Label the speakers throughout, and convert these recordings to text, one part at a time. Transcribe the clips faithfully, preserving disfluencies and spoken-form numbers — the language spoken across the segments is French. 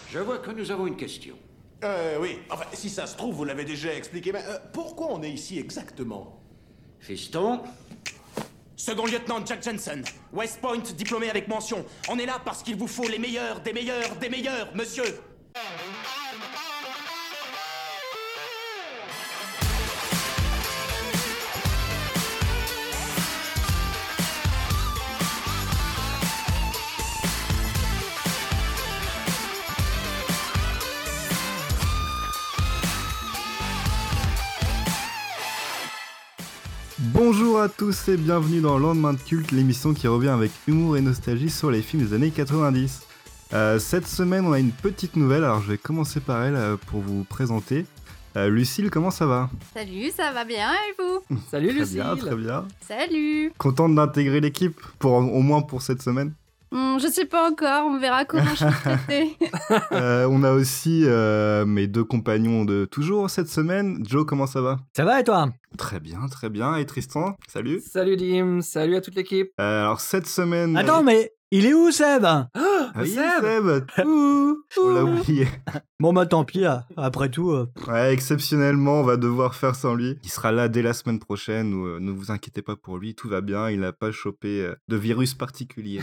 Speaker 1: Je vois que nous avons une question.
Speaker 2: Euh, oui. Enfin, si ça se trouve, vous l'avez déjà expliqué, mais euh, pourquoi on est ici exactement?
Speaker 1: Fiston,
Speaker 3: Second lieutenant Jack Jensen, West Point, diplômé avec mention. On est là parce qu'il vous faut les meilleurs, des meilleurs, des meilleurs, monsieur.
Speaker 4: Bonjour à tous et bienvenue dans Lendemain de Culte, l'émission qui revient avec humour et nostalgie sur les films des années quatre-vingt-dix. Euh, cette semaine, on a une petite nouvelle, alors je vais commencer par elle euh, pour vous présenter. Euh, Lucille, comment ça va?
Speaker 5: Salut, ça va bien et vous?
Speaker 6: Salut
Speaker 4: Très
Speaker 6: Lucille.
Speaker 4: bien, très bien.
Speaker 5: Salut.
Speaker 4: Contente d'intégrer l'équipe, pour, au moins pour cette semaine.
Speaker 5: Hmm, je sais pas encore, on verra comment je suis traitée.
Speaker 4: Euh, on a aussi euh, mes deux compagnons de toujours cette semaine. Joe, comment ça va?
Speaker 6: Ça va et toi?
Speaker 4: Très bien, très bien. Et Tristan, salut.
Speaker 6: Salut Dim, salut à toute l'équipe.
Speaker 4: Euh, alors cette semaine...
Speaker 7: Attends, mais il est où Seb?
Speaker 4: Ah oui,
Speaker 6: Seb.
Speaker 4: Seb, Ouh, on l'a oublié.
Speaker 7: Bon bah tant pis, là. Après tout... euh,
Speaker 4: Ouais, exceptionnellement, on va devoir faire sans lui. Il sera là dès la semaine prochaine, ou, euh, ne vous inquiétez pas pour lui, tout va bien, il n'a pas chopé euh, de virus particulier.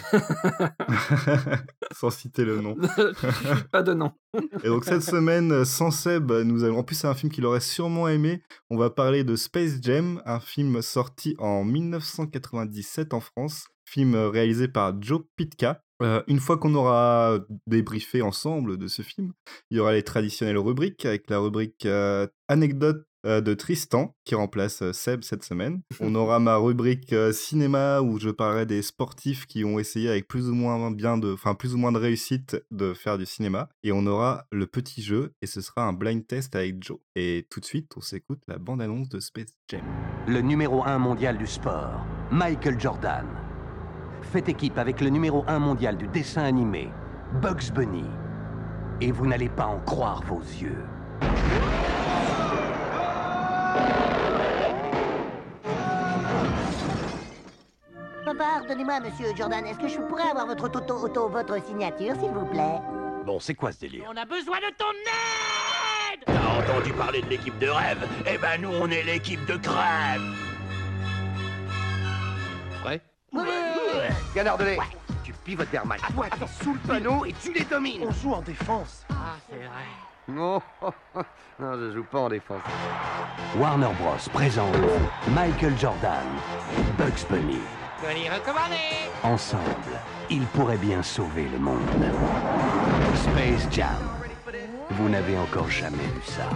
Speaker 4: Sans citer le nom.
Speaker 6: Pas de nom.
Speaker 4: Et donc cette semaine, euh, sans Seb, nous allons... En plus, c'est un film qu'il aurait sûrement aimé. On va parler de Space Jam, un film sorti en dix-neuf cent quatre-vingt-dix-sept en France. Film euh, réalisé par Joe Pytka. Euh, une fois qu'on aura débriefé ensemble de ce film, il y aura les traditionnelles rubriques, avec la rubrique euh, anecdote euh, de Tristan, qui remplace euh, Seb cette semaine. On aura ma rubrique euh, cinéma, où je parlerai des sportifs qui ont essayé avec plus ou moins bien de, enfin plus ou moins de réussite de faire du cinéma. Et on aura le petit jeu, et ce sera un blind test avec Joe. Et tout de suite, on s'écoute la bande-annonce de Space Jam.
Speaker 8: Le numéro un mondial du sport, Michael Jordan, fait équipe avec le numéro un mondial du dessin animé, Bugs Bunny. Et vous n'allez pas en croire vos yeux.
Speaker 9: Pardonnez-moi, monsieur Jordan, est-ce que je pourrais avoir votre auto, auto, votre signature, s'il vous plaît?
Speaker 8: Bon, c'est quoi ce délire?
Speaker 3: On a besoin de ton aide!
Speaker 8: T'as entendu parler de l'équipe de rêve? Eh ben nous, on est l'équipe de crève. Prêt?
Speaker 9: Oui.
Speaker 8: Canard de lait, tu pivotes vers Mike. Toi, t'es sous le panneau et tu les domines.
Speaker 2: On joue en défense.
Speaker 3: Ah, c'est vrai.
Speaker 8: Non, non, je joue pas en défense. Warner Bros. Présente Michael Jordan, Bugs Bunny.
Speaker 3: Colis recommandé!
Speaker 8: Ensemble, ils pourraient bien sauver le monde. Space Jam. Vous n'avez encore jamais vu ça.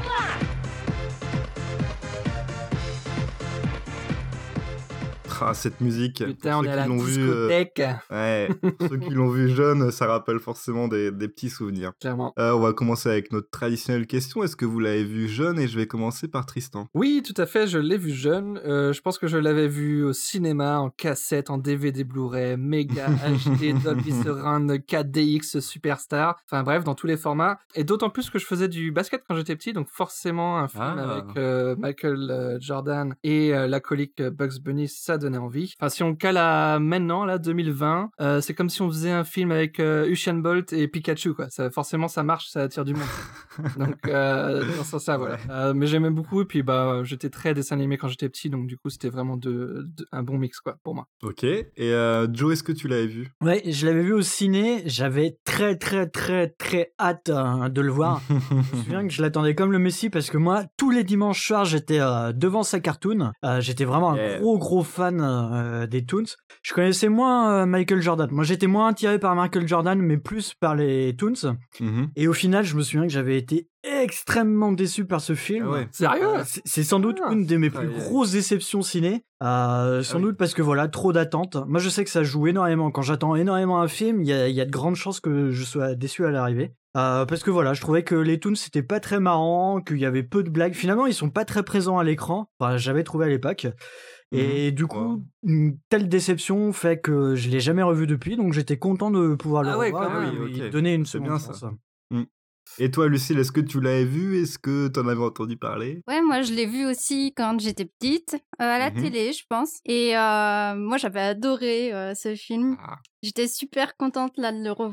Speaker 4: Ah, cette musique,
Speaker 6: Putain,
Speaker 4: pour
Speaker 6: on
Speaker 4: ceux
Speaker 6: est à
Speaker 4: qui
Speaker 6: la
Speaker 4: l'ont vu, euh,
Speaker 6: discothèque.
Speaker 4: ouais, pour ceux qui l'ont vu jeune, ça rappelle forcément des, des petits souvenirs.
Speaker 6: Clairement.
Speaker 4: Euh, on va commencer avec notre traditionnelle question. Est-ce que vous l'avez vu jeune? Et je vais commencer par Tristan.
Speaker 6: Oui, tout à fait, je l'ai vu jeune. Euh, je pense que je l'avais vu au cinéma, en cassette, en D V D Blu-ray, méga H D, Dolby Surround, quatre D X Superstar. Enfin bref, dans tous les formats. Et d'autant plus que je faisais du basket quand j'étais petit, donc forcément un film
Speaker 4: Ah.
Speaker 6: avec euh, Michael euh, Jordan et euh, l'alcoolique Bugs Bunny, ça donnait envie. Enfin, si on le cale à maintenant, là, deux mille vingt, euh, c'est comme si on faisait un film avec euh, Usain Bolt et Pikachu, quoi. Ça, forcément, ça marche, ça attire du monde. Donc, euh, dans ce sens-là, voilà. Euh, mais j'aimais beaucoup, et puis bah, j'étais très dessin animé quand j'étais petit, donc du coup, c'était vraiment de, de- un bon mix, quoi, pour moi.
Speaker 4: Ok. Et euh, Joe, est-ce que tu l'avais vu?
Speaker 7: Ouais, je l'avais vu au ciné, j'avais très très très très hâte hein, de le voir. Je me souviens que je l'attendais comme le Messi parce que moi, tous les dimanches soirs, j'étais euh, devant sa cartoon. Euh, j'étais vraiment un
Speaker 4: Yeah.
Speaker 7: gros gros fan euh, des Toons. Je connaissais moins euh, Michael Jordan. Moi, j'étais moins attiré par Michael Jordan, mais plus par les Toons.
Speaker 4: Mhm.
Speaker 7: Et au final, je me souviens que j'avais été extrêmement déçu par ce film.
Speaker 4: Ah ouais.
Speaker 6: Sérieux?
Speaker 7: Euh, c'est- C'est sans doute
Speaker 6: Ah.
Speaker 7: une de mes
Speaker 4: Ah,
Speaker 7: plus
Speaker 4: yeah.
Speaker 7: grosses déceptions ciné. Euh, sans
Speaker 4: oui.
Speaker 7: doute parce que voilà, trop d'attentes. Moi, je sais que ça joue énormément. Quand j'attends énormément un film, il y a, il y a de grandes chances que je sois déçu à l'arrivée. Euh, parce que voilà, je trouvais que les Toons c'était pas très marrant, qu'il y avait peu de blagues. Finalement, ils sont pas très présents à l'écran. Enfin, j'avais trouvé à l'époque. Et du coup, une telle déception fait que je l'ai jamais revu depuis, donc j'étais content de pouvoir le
Speaker 6: Ah ouais,
Speaker 7: revoir
Speaker 6: quand
Speaker 7: et
Speaker 4: même.
Speaker 7: lui
Speaker 4: Ok.
Speaker 7: donner une
Speaker 4: C'est
Speaker 7: seconde
Speaker 4: bien,
Speaker 7: chance.
Speaker 4: ça. Et toi, Lucille, est-ce que tu l'avais vu? Est-ce que tu en avais entendu parler?
Speaker 5: Ouais, moi je l'ai vu aussi quand j'étais petite, euh, à la
Speaker 4: Mhm.
Speaker 5: télé, je pense. Et euh, moi j'avais adoré euh, ce film.
Speaker 4: Ah.
Speaker 5: J'étais super contente là de le revoir.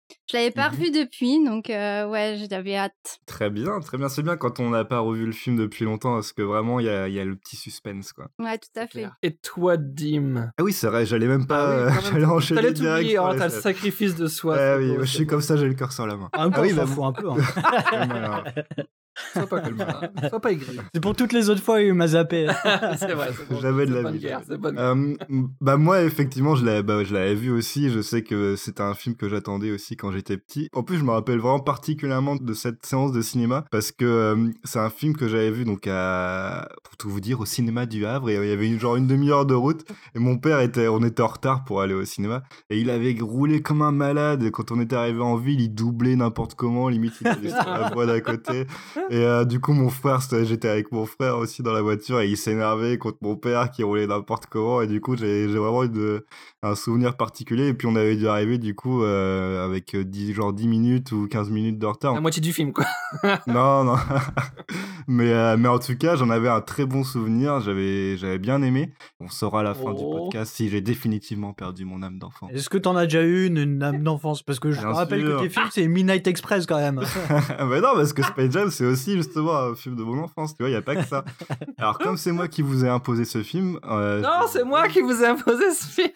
Speaker 5: Je l'avais pas
Speaker 4: Mhm.
Speaker 5: revu depuis, donc euh, ouais, j'avais hâte.
Speaker 4: Très bien, très bien. C'est bien quand on n'a pas revu le film depuis longtemps parce que vraiment, il y a, il y a le petit suspense, quoi.
Speaker 5: Ouais, tout à fait.
Speaker 6: Claire. Et toi, Dim?
Speaker 4: Ah oui, c'est vrai, j'allais même pas.
Speaker 6: Ah oui,
Speaker 4: euh,
Speaker 6: quand même,
Speaker 4: j'allais enchaîner
Speaker 6: T'allais
Speaker 4: direct.
Speaker 6: t'oublier,
Speaker 4: sur
Speaker 6: hein,
Speaker 4: les
Speaker 6: t'as le
Speaker 4: scènes.
Speaker 6: sacrifice de soi.
Speaker 4: Ouais,
Speaker 6: c'est
Speaker 4: oui,
Speaker 6: beau,
Speaker 4: moi, je
Speaker 6: c'est
Speaker 4: suis
Speaker 6: beau.
Speaker 4: comme ça, j'ai le cœur sur la main.
Speaker 7: En même
Speaker 4: Ah
Speaker 7: temps,
Speaker 4: oui,
Speaker 7: on
Speaker 4: bah,
Speaker 7: s'en fout un peu. hein.
Speaker 4: Ouais, mais alors,
Speaker 6: Sois pas comme ça. Sois pas aigri.
Speaker 7: C'est pour toutes les autres fois où il m'a zappé.
Speaker 6: C'est vrai, c'est bon.
Speaker 4: J'avais de
Speaker 6: C'est
Speaker 4: la
Speaker 6: bonne
Speaker 4: vie,
Speaker 6: guerre,
Speaker 4: j'avais.
Speaker 6: c'est bonne guerre.
Speaker 4: Euh, m- bah moi effectivement je l'avais bah, je l'avais vu aussi, je sais que c'était un film que j'attendais aussi quand j'étais petit. En plus je me rappelle vraiment particulièrement de cette séance de cinéma parce que euh, c'est un film que j'avais vu donc à pour tout vous dire au cinéma du Havre et euh, il y avait une, genre une demi-heure de route et mon père était on était en retard pour aller au cinéma et il avait roulé comme un malade et quand on était arrivé en ville il doublait n'importe comment, limite il allait sur la voie d'à côté et euh, du coup mon frère c'était- j'étais avec mon frère aussi dans la voiture et il s'énervait contre mon père qui roulait n'importe comment et du coup j'ai j'ai vraiment eu de, un souvenir particulier et puis on avait dû arriver du coup euh, avec euh, dix, genre dix minutes ou quinze minutes de retard.
Speaker 6: La moitié du film, quoi.
Speaker 4: Non, non. mais, euh, mais en tout cas, j'en avais un très bon souvenir. J'avais, j'avais bien aimé. On saura à la fin du
Speaker 6: Oh.
Speaker 4: podcast si j'ai définitivement perdu mon âme d'enfant.
Speaker 7: Est-ce que t'en as déjà eu une, une âme d'enfance? Parce que je
Speaker 4: Bien
Speaker 7: me rappelle
Speaker 4: sûr.
Speaker 7: que tes films, c'est Midnight Express quand même.
Speaker 4: mais non, parce que Space Jam, c'est aussi justement un film de mon enfance. Tu vois, il n'y a pas que ça. Alors, comme c'est moi qui vous ai imposé ce film. euh,
Speaker 6: Non,
Speaker 4: je-
Speaker 6: c'est moi qui vous ai imposé ce film.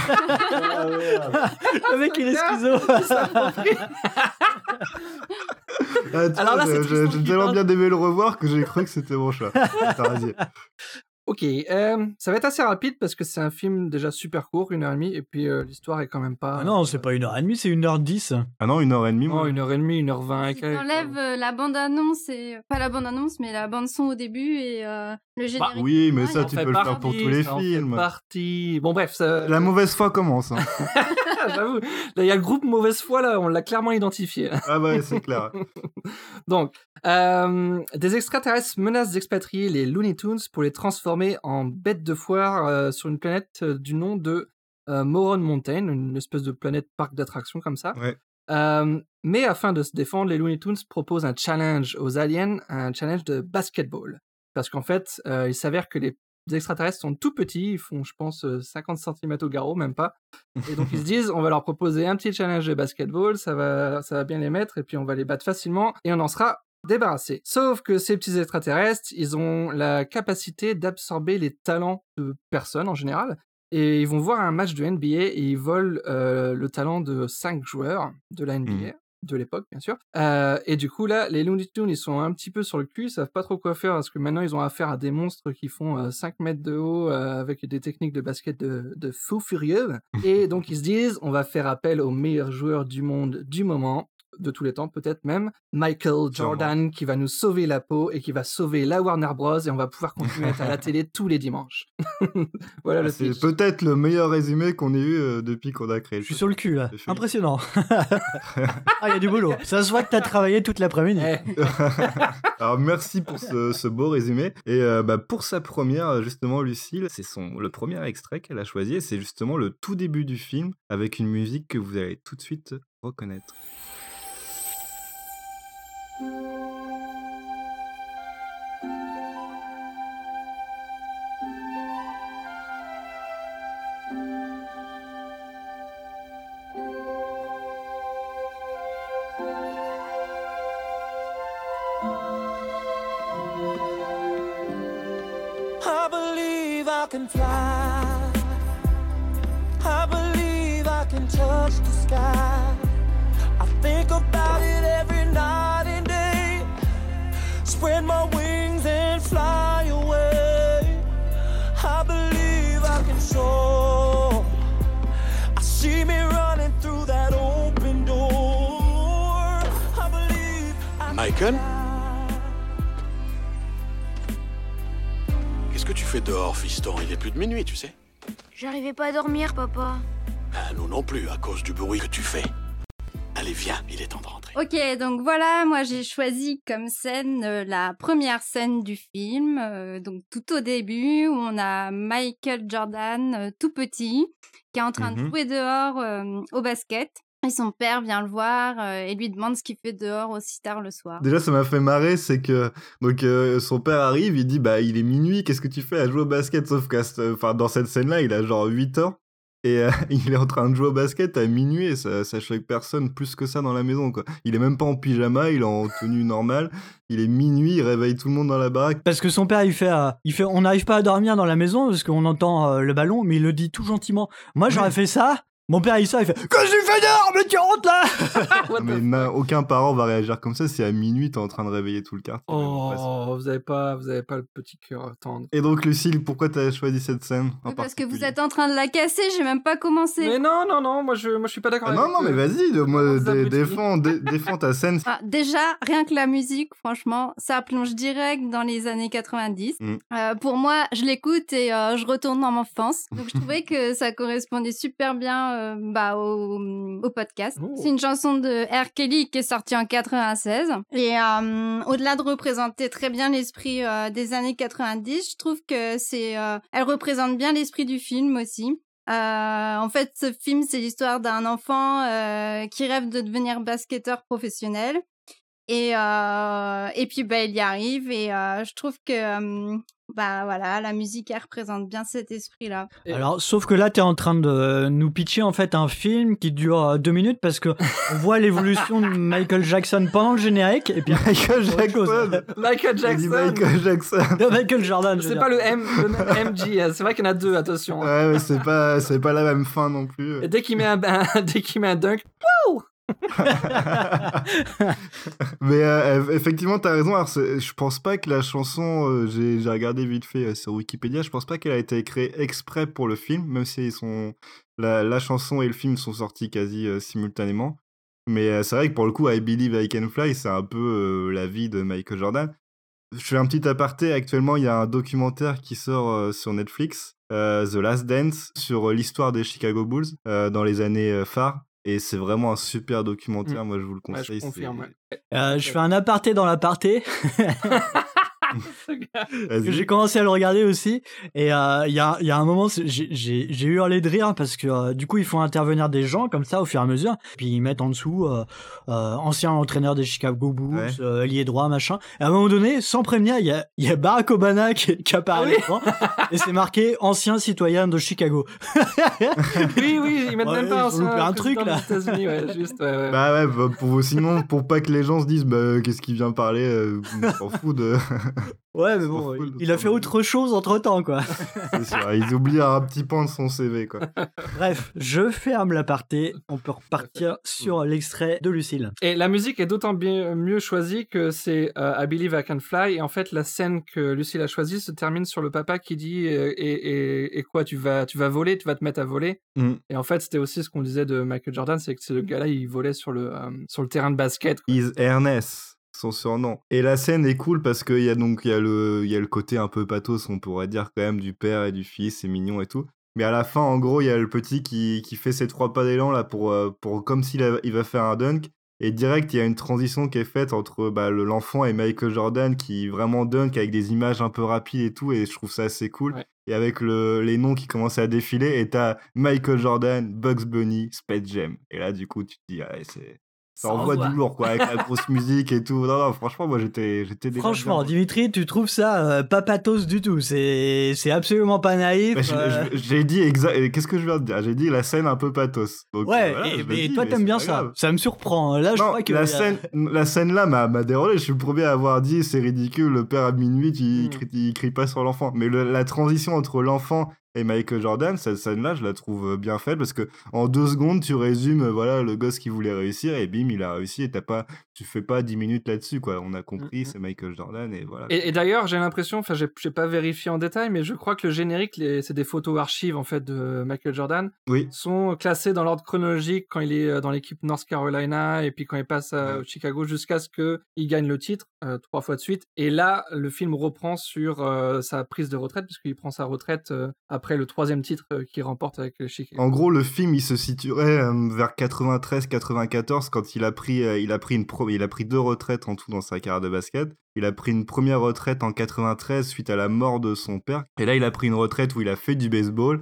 Speaker 7: Le mec, il est schizo.
Speaker 6: Il s'approprie.
Speaker 4: Ah, tu
Speaker 6: Alors
Speaker 4: vois,
Speaker 6: là, c'est
Speaker 4: je-
Speaker 6: Tristan
Speaker 4: j'ai
Speaker 6: qui
Speaker 4: tellement
Speaker 6: parle.
Speaker 4: bien aimé le revoir que j'ai cru que c'était mon choix. Attends, vas-y.
Speaker 6: Ok, euh, ça va être assez rapide parce que c'est un film déjà super court, une heure et demie, et puis euh, l'histoire est quand même pas.
Speaker 7: Ah non, c'est pas une heure et demie, c'est une heure dix.
Speaker 4: Ah non, une heure et demie,
Speaker 6: Non,
Speaker 4: moi.
Speaker 6: une heure et demie, une heure vingt. et
Speaker 5: Si
Speaker 6: quelques.
Speaker 5: t'enlèves euh, la bande-annonce, et... pas la bande-annonce, mais la bande-son au début et euh, le générique.
Speaker 4: oui, mais
Speaker 5: de
Speaker 4: ça,
Speaker 5: fin,
Speaker 4: tu
Speaker 5: il y a
Speaker 4: peux le
Speaker 5: pas
Speaker 4: faire pour
Speaker 5: partie.
Speaker 4: tous les
Speaker 6: Ça en fait
Speaker 4: films.
Speaker 6: partie. Bon, bref, ça...
Speaker 4: La mauvaise foi commence. Hein.
Speaker 6: J'avoue, là, il y a le groupe Mauvaise Foi, là, on l'a clairement identifié.
Speaker 4: Ah bah, c'est clair.
Speaker 6: Donc, euh, des extraterrestres menacent d'expatrier les Looney Tunes pour les transformer en bêtes de foire euh, sur une planète euh, du nom de euh, Moron Mountain, une espèce de planète parc d'attractions comme ça.
Speaker 4: Ouais.
Speaker 6: Euh, mais afin de se défendre, les Looney Tunes proposent un challenge aux aliens, un challenge de basketball. Parce qu'en fait, euh, il s'avère que les extraterrestres sont tout petits, ils font, je pense, euh, cinquante centimètres au garrot, même pas. Et donc ils se disent, on va leur proposer un petit challenge de basketball, ça va, ça va bien les mettre, et puis on va les battre facilement, et on en sera débarrassé. Sauf que ces petits extraterrestres, ils ont la capacité d'absorber les talents de personnes en général, et ils vont voir un match de N B A et ils volent euh, le talent de cinq joueurs de la N B A.
Speaker 4: Mhm.
Speaker 6: De l'époque, bien sûr. Euh, et du coup, là, les Looney Tunes, ils sont un petit peu sur le cul, ils savent pas trop quoi faire parce que maintenant, ils ont affaire à des monstres qui font euh, cinq mètres de haut euh, avec des techniques de basket de, de fou furieux. Et donc, ils se disent, on va faire appel au meilleur joueur du monde du moment, de tous les temps, peut-être même, Michael Jordan, qui va nous sauver la peau et qui va sauver la Warner Bros. Et on va pouvoir continuer à être à la télé tous les dimanches. Voilà le
Speaker 4: C'est
Speaker 6: pitch.
Speaker 4: peut-être le meilleur résumé qu'on ait eu euh, depuis qu'on a créé le
Speaker 7: Je suis sur le cul là.
Speaker 4: Le film.
Speaker 7: Impressionnant. Ah, il y a du boulot. Ça se voit que t'as travaillé toute l'après-midi.
Speaker 6: Eh,
Speaker 4: Alors merci pour ce, ce beau résumé. Et euh, bah, pour sa première, justement, Lucille, c'est son le premier extrait qu'elle a choisi. Et c'est justement le tout début du film avec une musique que vous allez tout de suite reconnaître.
Speaker 10: I believe I can fly. I believe I can touch the sky. I think about it every night and day. Spread my wings and fly away. I believe I can soar. I see me running through that open door. I believe I can
Speaker 2: Michael?
Speaker 10: fly.
Speaker 2: Qu'est-ce que tu fais dehors, fiston? Il est plus de minuit, tu sais.
Speaker 11: J'arrivais pas à dormir, papa.
Speaker 2: Ah, nous non plus, à cause du bruit que tu fais. Allez, viens, il est temps de rentrer.
Speaker 5: Ok, donc voilà, moi j'ai choisi comme scène euh, la première scène du film, euh, donc tout au début, où on a Michael Jordan, euh, tout petit, qui est en train de
Speaker 4: Mhm.
Speaker 5: jouer dehors euh, au basket. Et son père vient le voir euh, et lui demande ce qu'il fait dehors aussi tard le soir.
Speaker 4: Déjà, ça m'a fait marrer, c'est que donc euh, son père arrive, il dit bah il est minuit, qu'est-ce que tu fais à jouer au basket? Sauf qu'à ce- enfin dans cette scène-là, il a genre huit ans et euh, il est en train de jouer au basket à minuit et ça, ça choque personne plus que ça dans la maison, quoi. Il est même pas en pyjama, il est en tenue normale, il est minuit, il réveille tout le monde dans la baraque.
Speaker 7: Parce que son père, il fait, euh, il fait on n'arrive pas à dormir dans la maison parce qu'on entend euh, le ballon, mais il le dit tout gentiment. Moi, j'aurais fait ça. Mon père, il sort, il fait « Qu'est-ce que tu fais dehors, mais tu rentres là !»
Speaker 4: Non, mais na- aucun parent va réagir comme ça si à minuit t'es en train de réveiller tout le quartier.
Speaker 6: Oh, vous avez pas, vous avez pas le petit cœur tendre.
Speaker 4: Et donc, Lucille, pourquoi t'as choisi cette scène en
Speaker 5: Parce que vous
Speaker 4: particulier
Speaker 5: êtes en train de la casser, j'ai même pas commencé.
Speaker 6: Mais non, non, non, moi je, moi je suis pas d'accord.
Speaker 4: Ah,
Speaker 6: avec
Speaker 4: non, non, mais
Speaker 6: euh,
Speaker 4: vas-y, de- moi,
Speaker 6: Comment ça,
Speaker 4: dé-
Speaker 6: petit
Speaker 4: défends, dé- défends ta scène.
Speaker 5: Ah, déjà, rien que la musique, franchement, ça plonge direct dans les années quatre-vingt-dix.
Speaker 4: Mm.
Speaker 5: Euh, pour moi, je l'écoute et euh, je retourne dans mon enfance. Donc, je trouvais que ça correspondait super bien euh, bah, au, au podcast.
Speaker 6: Oh.
Speaker 5: C'est une chanson de R. Kelly qui est sortie en quatre-vingt-seize. Et euh, au-delà de représenter très bien l'esprit euh, des années quatre-vingt-dix, je trouve que c'est, euh, elle représente bien l'esprit du film aussi. Euh, en fait, ce film, c'est l'histoire d'un enfant euh, qui rêve de devenir basketteur professionnel. Et, euh, et puis, bah, il y arrive. Et euh, je trouve que euh, bah, voilà, la musique, elle représente bien cet esprit-là.
Speaker 7: Alors, sauf que là, t'es en train de nous pitcher en fait un film qui dure euh, deux minutes parce que on voit l'évolution de Michael Jackson pendant le générique et puis
Speaker 4: Michael
Speaker 7: autre chose.
Speaker 4: Jackson.
Speaker 6: Michael
Speaker 4: J'ai dit
Speaker 6: Jackson.
Speaker 4: Michael Jackson.
Speaker 7: de Michael Jordan. je veux
Speaker 6: C'est
Speaker 7: dire.
Speaker 6: pas le M, le M G. hein. C'est vrai qu'il y en a deux. Attention. hein.
Speaker 4: Ouais, mais c'est pas, c'est pas la même fin non plus.
Speaker 6: Et dès qu'il met un, un- dès qu'il met un dunk, wouh.
Speaker 4: Mais euh, effectivement, t'as raison. Alors, c'est- je pense pas que la chanson, euh, j'ai j'ai regardé vite fait euh, sur Wikipédia, je pense pas qu'elle a été créée exprès pour le film, même si ils sont, la, la chanson et le film sont sortis quasi euh, simultanément. Mais euh, c'est vrai que pour le coup, I Believe I Can Fly, c'est un peu euh, la vie de Michael Jordan. Je fais un petit aparté. Actuellement, il y a un documentaire qui sort euh, sur Netflix, euh, The Last Dance, sur euh, l'histoire des Chicago Bulls euh, dans les années euh, phares. Et c'est vraiment un super documentaire.
Speaker 6: Mm.
Speaker 4: Moi, je vous le
Speaker 6: Ouais,
Speaker 4: conseille.
Speaker 6: je confirme.
Speaker 4: c'est-
Speaker 6: ouais.
Speaker 7: Euh, je fais un aparté dans l'aparté.
Speaker 4: Vas-y.
Speaker 7: J'ai commencé à le regarder aussi et euh, il y, a, il y a un moment c'est- j'ai- j'ai j'ai hurlé de rire parce que euh, du coup ils font intervenir des gens comme ça au fur et à mesure puis ils mettent en dessous euh, euh, ancien entraîneur des Chicago Bulls,
Speaker 4: Ouais.
Speaker 7: euh, ailier droit machin et à un moment donné sans prévenir il y a, il y a Barack Obama qui, qui apparaît à
Speaker 6: Oui.
Speaker 7: l'écran et c'est marqué ancien citoyen de Chicago.
Speaker 6: Oui, oui, ils mettent
Speaker 7: Ouais,
Speaker 6: même pas
Speaker 7: ils ont loupé un truc, là.
Speaker 6: Aux États-Unis, ouais, juste. Ouais, ouais.
Speaker 4: Bah ouais, bah, pour, sinon, pour pas que les gens se disent, bah, qu'est-ce qu'il vient parler, euh, on s'en fout de.
Speaker 7: Ouais mais
Speaker 4: S'en
Speaker 7: bon
Speaker 4: fout de
Speaker 7: il a fait autre chose entre temps quoi.
Speaker 4: C'est sûr, ils oublient un petit pan de son C V, quoi.
Speaker 7: Bref je ferme l'aparté on peut repartir sur l'extrait de Lucille.
Speaker 6: Et la musique est d'autant bien mieux choisie que c'est euh, I Believe I Can Fly. Et en fait, la scène que Lucille a choisie se termine sur le papa qui dit euh, et, et, et quoi, tu vas, tu vas voler, tu vas te mettre à voler.
Speaker 4: Mm.
Speaker 6: Et en fait, c'était aussi ce qu'on disait de Michael Jordan, c'est que ce gars-là, il volait sur le, euh, sur le terrain de basket. quoi.
Speaker 4: Is Ernest, son surnom. Et la scène est cool parce qu'il y a donc il y a le, il y a le côté un peu pathos, on pourrait dire quand même, du père et du fils, c'est mignon et tout. Mais à la fin, en gros, il y a le petit qui, qui fait ses trois pas d'élan là pour, euh, pour comme s'il a- il va faire un dunk. Et direct, il y a une transition qui est faite entre bah, le- l'enfant et Michael Jordan qui vraiment dunk avec des images un peu rapides et tout. Et je trouve ça assez cool.
Speaker 6: Ouais.
Speaker 4: Et avec le, les noms qui commencent à défiler. Et t'as Michael Jordan, Bugs Bunny, Space Jam. Et là, du coup, tu te dis, ah, ouais, c'est. Ça
Speaker 7: Ça
Speaker 4: envoie
Speaker 7: envoie.
Speaker 4: du lourd, quoi, avec la grosse musique et tout. Non, non, franchement, moi, j'étais, j'étais déjà
Speaker 7: Franchement,
Speaker 4: bien.
Speaker 7: Dimitri, tu trouves ça euh, pas pathos du tout. C'est c'est absolument pas naïf.
Speaker 4: Bah, je-
Speaker 7: euh,
Speaker 4: je- j'ai dit exact. Qu'est-ce que je viens de dire? J'ai dit la scène un peu pathos. Donc,
Speaker 7: Ouais,
Speaker 4: euh, voilà,
Speaker 7: et,
Speaker 4: je le
Speaker 7: mais
Speaker 4: dis,
Speaker 7: toi
Speaker 4: mais
Speaker 7: t'aimes
Speaker 4: c'est
Speaker 7: bien
Speaker 4: pas
Speaker 7: ça.
Speaker 4: grave.
Speaker 7: Ça me surprend. Là, je
Speaker 4: Non,
Speaker 7: crois que
Speaker 4: la scène, la scène là m'a, m'a dérangé. Je suis le premier à avoir dit c'est ridicule. Le père à minuit, il,
Speaker 6: Mm.
Speaker 4: crie, il crie pas sur l'enfant. Mais le- la transition entre l'enfant et Michael Jordan, cette scène-là, je la trouve bien faite parce que en deux secondes, tu résumes, euh, voilà, le gosse qui voulait réussir et bim, il a réussi. Et t'as pas, tu fais pas dix minutes là-dessus, quoi. On a compris,
Speaker 6: Mm, mm.
Speaker 4: c'est Michael Jordan et voilà.
Speaker 6: Et, et d'ailleurs, j'ai l'impression, enfin, j'ai j'ai pas vérifié en détail, mais je crois que le générique, les- c'est des photos archives en fait de Michael Jordan,
Speaker 4: Oui.
Speaker 6: sont classées dans l'ordre chronologique quand il est euh, dans l'équipe North Carolina et puis quand il passe à
Speaker 4: Ouais.
Speaker 6: Chicago jusqu'à ce que il gagne le titre euh, trois fois de suite. Et là, le film reprend sur euh, sa prise de retraite puisqu'il prend sa retraite euh, après le troisième titre euh, qu'il remporte avec le Chicago.
Speaker 4: En gros, le film, il se situerait euh, vers quatre-vingt-treize quatre-vingt-quatorze quand il a pris, euh, il a pris une pro- il a pris deux retraites en tout dans sa carrière de basket. Il a pris une première retraite en quatre-vingt-treize suite à la mort de son père. Et là, il a pris une retraite où il a fait du baseball.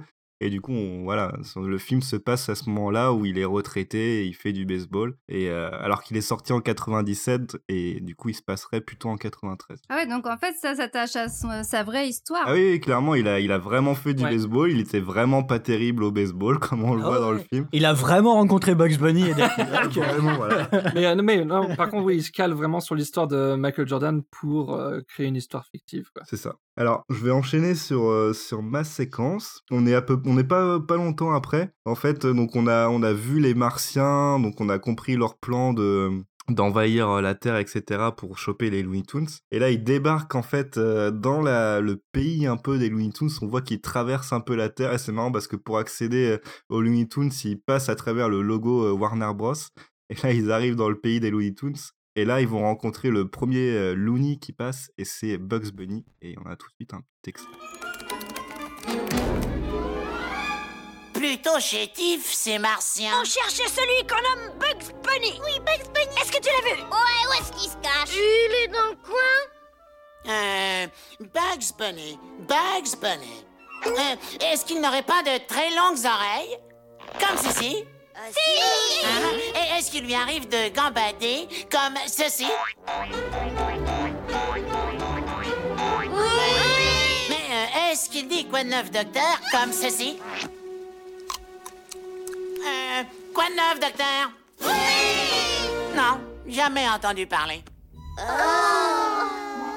Speaker 4: Et du coup, on, voilà, le film se passe à ce moment-là où il est retraité et il fait du baseball. Et euh, alors qu'il est sorti en quatre-vingt-dix-sept et du coup, il se passerait plutôt en quatre-vingt-treize.
Speaker 5: Ah ouais, donc en fait, ça s'attache à son- sa vraie histoire.
Speaker 4: Ah oui, oui, clairement, il a, il a vraiment fait du
Speaker 6: Ouais.
Speaker 4: baseball. Il était vraiment pas terrible au baseball, comme on le
Speaker 7: Ah
Speaker 4: voit dans
Speaker 7: ouais.
Speaker 4: le film.
Speaker 7: Il a vraiment rencontré Bugs Bunny et Daffy Duck.
Speaker 4: Vraiment, voilà.
Speaker 6: mais, euh, mais non, par contre, oui, il se cale vraiment sur l'histoire de Michael Jordan pour euh, créer une histoire fictive. Quoi.
Speaker 4: C'est ça. Alors, je vais enchaîner sur, euh, sur ma séquence. On est à peu, on n'est pas, pas longtemps après. En fait, euh, donc on a, on a vu les Martiens, donc on a compris leur plan de d'envahir euh, la Terre, et cetera pour choper les Looney Tunes. Et là, ils débarquent en fait euh, dans la, le pays un peu des Looney Tunes. On voit qu'ils traversent un peu la Terre et c'est marrant parce que pour accéder euh, aux Looney Tunes, ils passent à travers le logo euh, Warner Bros. Et là, ils arrivent dans le pays des Looney Tunes. Et là, ils vont rencontrer le premier euh, Looney qui passe, et c'est Bugs Bunny. Et on a tout de suite un petit extrait.
Speaker 12: Plutôt chétif, ces martiens.
Speaker 11: On cherchait celui qu'on nomme Bugs Bunny. Oui, Bugs Bunny. Est-ce que tu l'as vu?
Speaker 9: Ouais, où est-ce qu'il se cache?
Speaker 11: Il est dans le coin.
Speaker 12: Euh, Bugs Bunny, Bugs Bunny. Euh, est-ce qu'il n'aurait pas de très longues oreilles? Comme ceci?
Speaker 9: Euh, si!
Speaker 12: Hein? Et est-ce qu'il lui arrive de gambader comme ceci?
Speaker 11: Oui.
Speaker 12: Mais euh, est-ce qu'il dit quoi de neuf, docteur, comme ceci? Euh, quoi de neuf, docteur?
Speaker 11: Oui.
Speaker 12: Non, jamais entendu parler.
Speaker 11: Oh.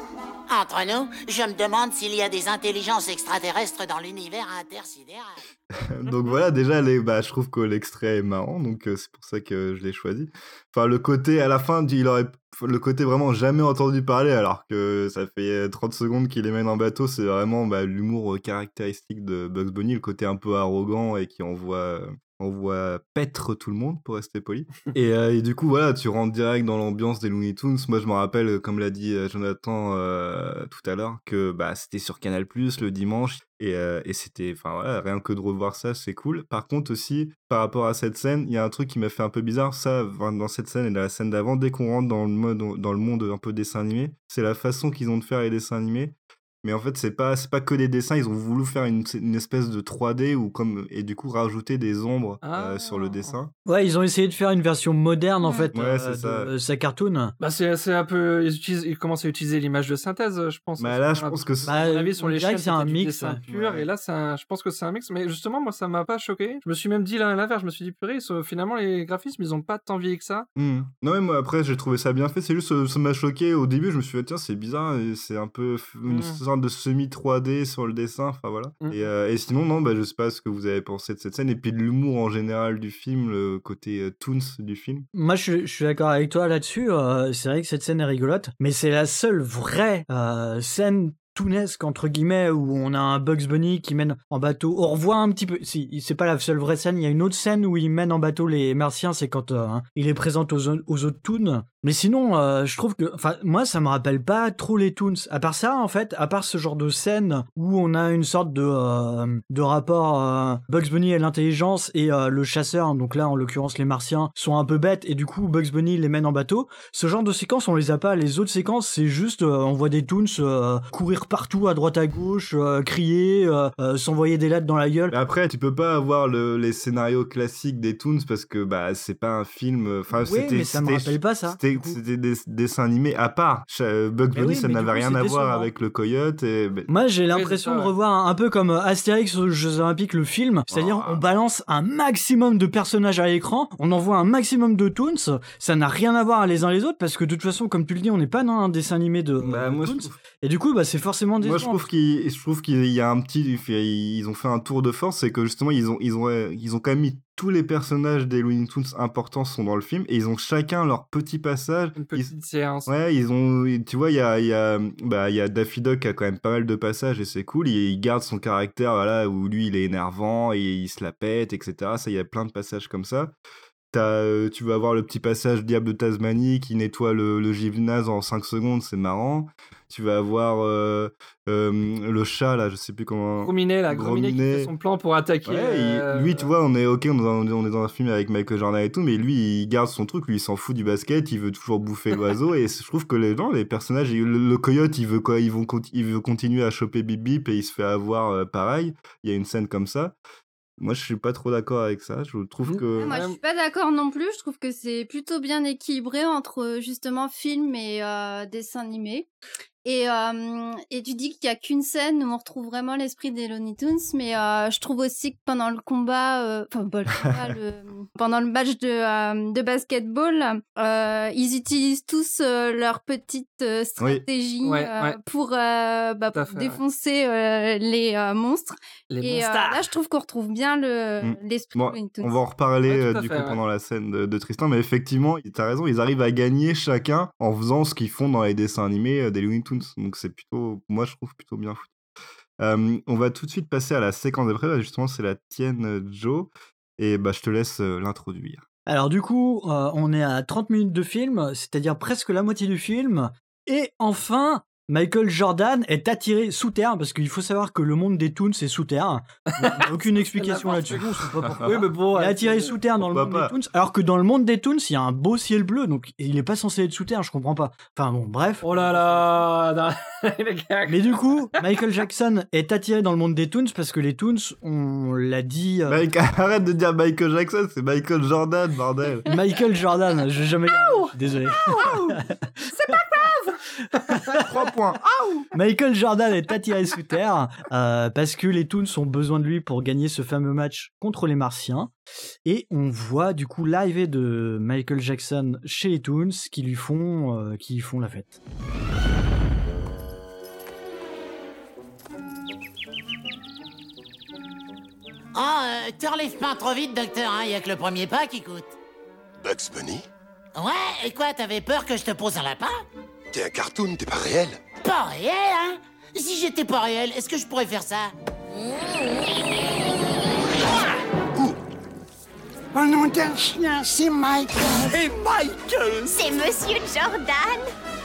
Speaker 12: Entre nous, je me demande s'il y a des intelligences extraterrestres dans l'univers intersidéral.
Speaker 4: Donc voilà, déjà, les, bah, je trouve que l'extrait est marrant, donc euh, c'est pour ça que je l'ai choisi. Enfin, le côté, à la fin, il aurait le côté vraiment jamais entendu parler, alors que ça fait trente secondes qu'il les mène en bateau, c'est vraiment bah, l'humour euh, caractéristique de Bugs Bunny, le côté un peu arrogant et qui envoie... Euh, on voit paître tout le monde, pour rester poli. Et, euh, et du coup, voilà, tu rentres direct dans l'ambiance des Looney Tunes. Moi, je me rappelle, comme l'a dit euh, Jonathan euh, tout à l'heure, que bah, c'était sur Canal plus, le dimanche. Et, euh, et c'était, enfin voilà, rien que de revoir ça, c'est cool. Par contre aussi, par rapport à cette scène, il y a un truc qui m'a fait un peu bizarre. Ça, dans cette scène et dans la scène d'avant, dès qu'on rentre dans le, mode, dans le monde un peu dessin animé, c'est la façon qu'ils ont de faire les dessins animés. Mais en fait, c'est pas, c'est pas que des dessins, ils ont voulu faire une, une espèce de trois D ou comme, et du coup rajouter des ombres
Speaker 6: Ah.
Speaker 4: euh, sur le dessin.
Speaker 7: Ouais, ils ont essayé de faire une version moderne en fait
Speaker 4: Ouais,
Speaker 7: euh,
Speaker 4: c'est ça.
Speaker 7: de sa cartoon.
Speaker 6: Bah c'est, c'est un peu, ils, utilisent, ils commencent à utiliser l'image de synthèse, je pense.
Speaker 4: Bah là, je pense que c'est-
Speaker 6: À mon avis, sur
Speaker 7: on
Speaker 6: les
Speaker 7: dirait
Speaker 6: chaînes,
Speaker 7: que c'est un
Speaker 6: c'était du
Speaker 7: mix,
Speaker 6: dessin
Speaker 7: ouais.
Speaker 6: pur,
Speaker 4: Ouais.
Speaker 6: et là, c'est un, je pense que c'est un mix. Mais justement, moi, ça m'a pas choqué. Je me suis même dit l'un et l'inverse. Je me suis dit, purée, ça- finalement, les graphismes, ils ont pas tant vieilli que ça.
Speaker 4: Hmm. Non, mais moi, après, j'ai trouvé ça bien fait. C'est juste, euh, ça m'a choqué au début. Je me suis dit, tiens, c'est bizarre. Et c'est un peu f- une
Speaker 6: Mm.
Speaker 4: sorte de semi-trois D sur le dessin. Enfin, voilà.
Speaker 6: Mm.
Speaker 4: Et, euh, et sinon, non, bah, je sais pas ce que vous avez pensé de cette scène. Et puis de l'humour en général du film, le côté euh, Toons du film.
Speaker 7: Moi, je, je suis d'accord avec toi là-dessus. euh, c'est vrai que cette scène est rigolote, mais c'est la seule vraie euh, scène toonesque entre guillemets où on a un Bugs Bunny qui mène en bateau. On revoit un petit peu. Si, c'est pas la seule vraie scène. Il y a une autre scène où il mène en bateau les Martiens. C'est quand euh, hein, il les présente aux, aux autres Toons. Mais sinon, euh, je trouve que, enfin, moi, ça me rappelle pas trop les Toons. À part ça, en fait, à part ce genre de scène où on a une sorte de euh, de rapport euh, Bugs Bunny et l'intelligence et euh, le chasseur. Donc là, en l'occurrence, les Martiens sont un peu bêtes et du coup, Bugs Bunny les mène en bateau. Ce genre de séquences, on les a pas. Les autres séquences, c'est juste, euh, on voit des Toons euh, courir partout à droite à gauche, euh, crier, euh, euh, s'envoyer des lattes dans la gueule.
Speaker 4: Mais après, tu peux pas avoir le, les scénarios classiques des Toons parce que bah c'est pas un film. Enfin,
Speaker 7: Oui,
Speaker 4: c'était,
Speaker 7: mais ça me
Speaker 4: c'était-
Speaker 7: rappelle pas ça,
Speaker 4: C'était,
Speaker 7: du coup.
Speaker 4: c'était des dessins animés à part. Cha- Bugs
Speaker 7: Mais
Speaker 4: Bunny,
Speaker 7: oui,
Speaker 4: ça
Speaker 7: mais du
Speaker 4: n'avait
Speaker 7: coup,
Speaker 4: rien
Speaker 7: c'est
Speaker 4: à voir
Speaker 7: décevant.
Speaker 4: avec le coyote. Et... bah,
Speaker 7: Moi, j'ai
Speaker 6: Oui,
Speaker 7: l'impression
Speaker 6: c'est ça,
Speaker 7: de
Speaker 6: ouais.
Speaker 7: revoir un, un peu comme Astérix aux Jeux Olympiques, le film. C'est-à-dire,
Speaker 4: Ah.
Speaker 7: on balance un maximum de personnages à l'écran, on envoie un maximum de Toons. Ça n'a rien à voir les uns les autres parce que de toute façon, comme tu le dis, on n'est pas dans un dessin animé de,
Speaker 4: bah,
Speaker 7: de
Speaker 4: moi, je
Speaker 7: Toons.
Speaker 4: trouve-
Speaker 7: Et du coup, bah, c'est forcément décevant.
Speaker 4: Moi, je trouve qu'il, je trouve qu'il y a un petit, ils ont fait un tour de force, c'est que justement, ils ont, ils ont, ils ont quand même mis tous les personnages des Looney Tunes importants sont dans le film et ils ont chacun leur petit passage.
Speaker 6: Une
Speaker 4: Ils-
Speaker 6: petite séance.
Speaker 4: Ouais, ils ont, tu vois, il y a, il y a, bah, il y a Daffy Duck qui a quand même pas mal de passages et c'est cool. Il, il garde son caractère, voilà, où lui, il est énervant et il se la pète, et cetera. Ça, il y a plein de passages comme ça. T'as, euh, tu vas avoir le petit passage Diable de Tasmanie qui nettoie le, le gymnase en cinq secondes, c'est marrant. Tu vas avoir euh, euh, le chat, là, je sais plus comment.
Speaker 6: Grominet, là, Grominet qui
Speaker 4: Grominet.
Speaker 6: fait son plan pour attaquer.
Speaker 4: Ouais, il-
Speaker 6: euh,
Speaker 4: lui, tu vois, on est ok, on est, dans, on est dans un film avec Michael Jordan et tout, mais lui, il garde son truc, lui, il s'en fout du basket, il veut toujours bouffer l'oiseau, et je trouve que les gens, les personnages, il- le, le coyote, il veut quoi, ils vont, conti- il veut continuer à choper Bip Bip et il se fait avoir euh, pareil. Il y a une scène comme ça. Moi, je suis pas trop d'accord avec ça. Je trouve que.
Speaker 5: Moi, je suis pas d'accord non plus. Je trouve que c'est plutôt bien équilibré entre justement film et euh, dessin animé. Et, euh, et tu dis qu'il y a qu'une scène où on retrouve vraiment l'esprit des Looney Tunes, mais euh, je trouve aussi que pendant le combat, euh, enfin pas le combat, le, pendant le match de, euh, de basketball, euh, ils utilisent tous euh, leur petite euh, stratégie
Speaker 6: Oui. Ouais,
Speaker 5: euh,
Speaker 6: ouais.
Speaker 5: pour, euh, bah, pour
Speaker 6: fait,
Speaker 5: défoncer euh, les euh, monstres.
Speaker 6: Les
Speaker 5: et euh,
Speaker 6: monstres.
Speaker 5: là, je trouve qu'on retrouve bien le,
Speaker 4: Mm.
Speaker 5: l'esprit
Speaker 4: Bon,
Speaker 5: de Looney Tunes.
Speaker 4: on va en reparler
Speaker 6: Ouais, tout
Speaker 4: euh,
Speaker 6: à
Speaker 4: du
Speaker 6: fait,
Speaker 4: coup
Speaker 6: ouais.
Speaker 4: pendant la scène de, de Tristan, mais effectivement, t'as raison, ils arrivent à gagner chacun en faisant ce qu'ils font dans les dessins animés euh, des Looney Tunes. Donc c'est plutôt, moi je trouve plutôt bien foutu. Euh, on va tout de suite passer à la séquence d'après, bah, justement c'est la tienne euh, Joe, et bah je te laisse euh, l'introduire.
Speaker 7: Alors du coup, euh, on est à trente minutes de film, c'est-à-dire presque la moitié du film, et enfin, Michael Jordan est attiré sous terre, parce qu'il faut savoir que le monde des Toons est sous terre. Il n'y a aucune explication là-dessus. On sait pas pourquoi.
Speaker 6: Oui, mais bon,
Speaker 7: Il est
Speaker 6: ouais,
Speaker 7: attiré
Speaker 6: c'est-
Speaker 7: sous terre dans le
Speaker 4: pourquoi
Speaker 7: monde
Speaker 4: pas.
Speaker 7: des Toons, alors que dans le monde des Toons, il y a un beau ciel bleu, donc il est pas censé être sous terre, je comprends pas. Enfin bon, bref.
Speaker 6: Oh là là, non, les gars.
Speaker 7: Mais du coup, Michael Jackson est attiré dans le monde des Toons parce que les Toons, on l'a dit... euh,
Speaker 4: Mike, arrête de dire Michael Jackson, c'est Michael Jordan, bordel.
Speaker 7: Michael Jordan, je vais jamais... Je suis désolé.
Speaker 4: Trois points.
Speaker 7: Michael Jordan est attiré sous terre euh, parce que les Toons ont besoin de lui pour gagner ce fameux match contre les Martiens. Et on voit du coup l'arrivée de Michael Jackson chez les Toons qui lui font, euh, qui lui font la fête.
Speaker 12: Oh, euh, te relève pas trop vite, docteur, hein, y a que le premier pas qui coûte.
Speaker 13: Bugs Bunny?
Speaker 12: Ouais, et quoi, t'avais peur que je te pose un lapin?
Speaker 13: T'es un cartoon, t'es pas réel.
Speaker 12: Pas réel, hein? Si j'étais pas réel, est-ce que je pourrais faire ça?
Speaker 14: Au nom d'un chien, c'est Michael.
Speaker 10: Et Michael! C'est Monsieur Jordan!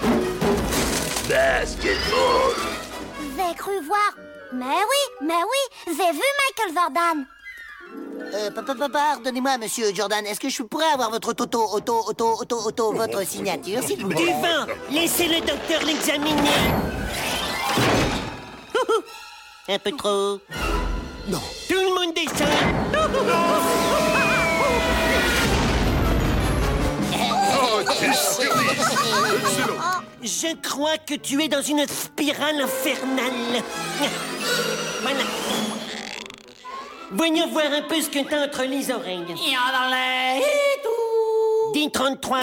Speaker 13: Basketball!
Speaker 9: J'ai cru voir. Mais oui, mais oui, j'ai vu Michael Jordan.
Speaker 15: Euh, papa, pardonnez-moi, monsieur Jordan, est-ce que je pourrais avoir votre toto, auto, auto, auto, auto, votre signature, s'il vous plaît?
Speaker 14: Du vin! Laissez le docteur l'examiner!
Speaker 15: Un peu trop.
Speaker 14: Non! Tout le monde descend!
Speaker 13: Oh, t'es surprise! Excellent!
Speaker 14: Je crois que tu es dans une spirale infernale. Voilà. Voyons voir un peu ce que t'as entre les oreilles. Dis trente-trois.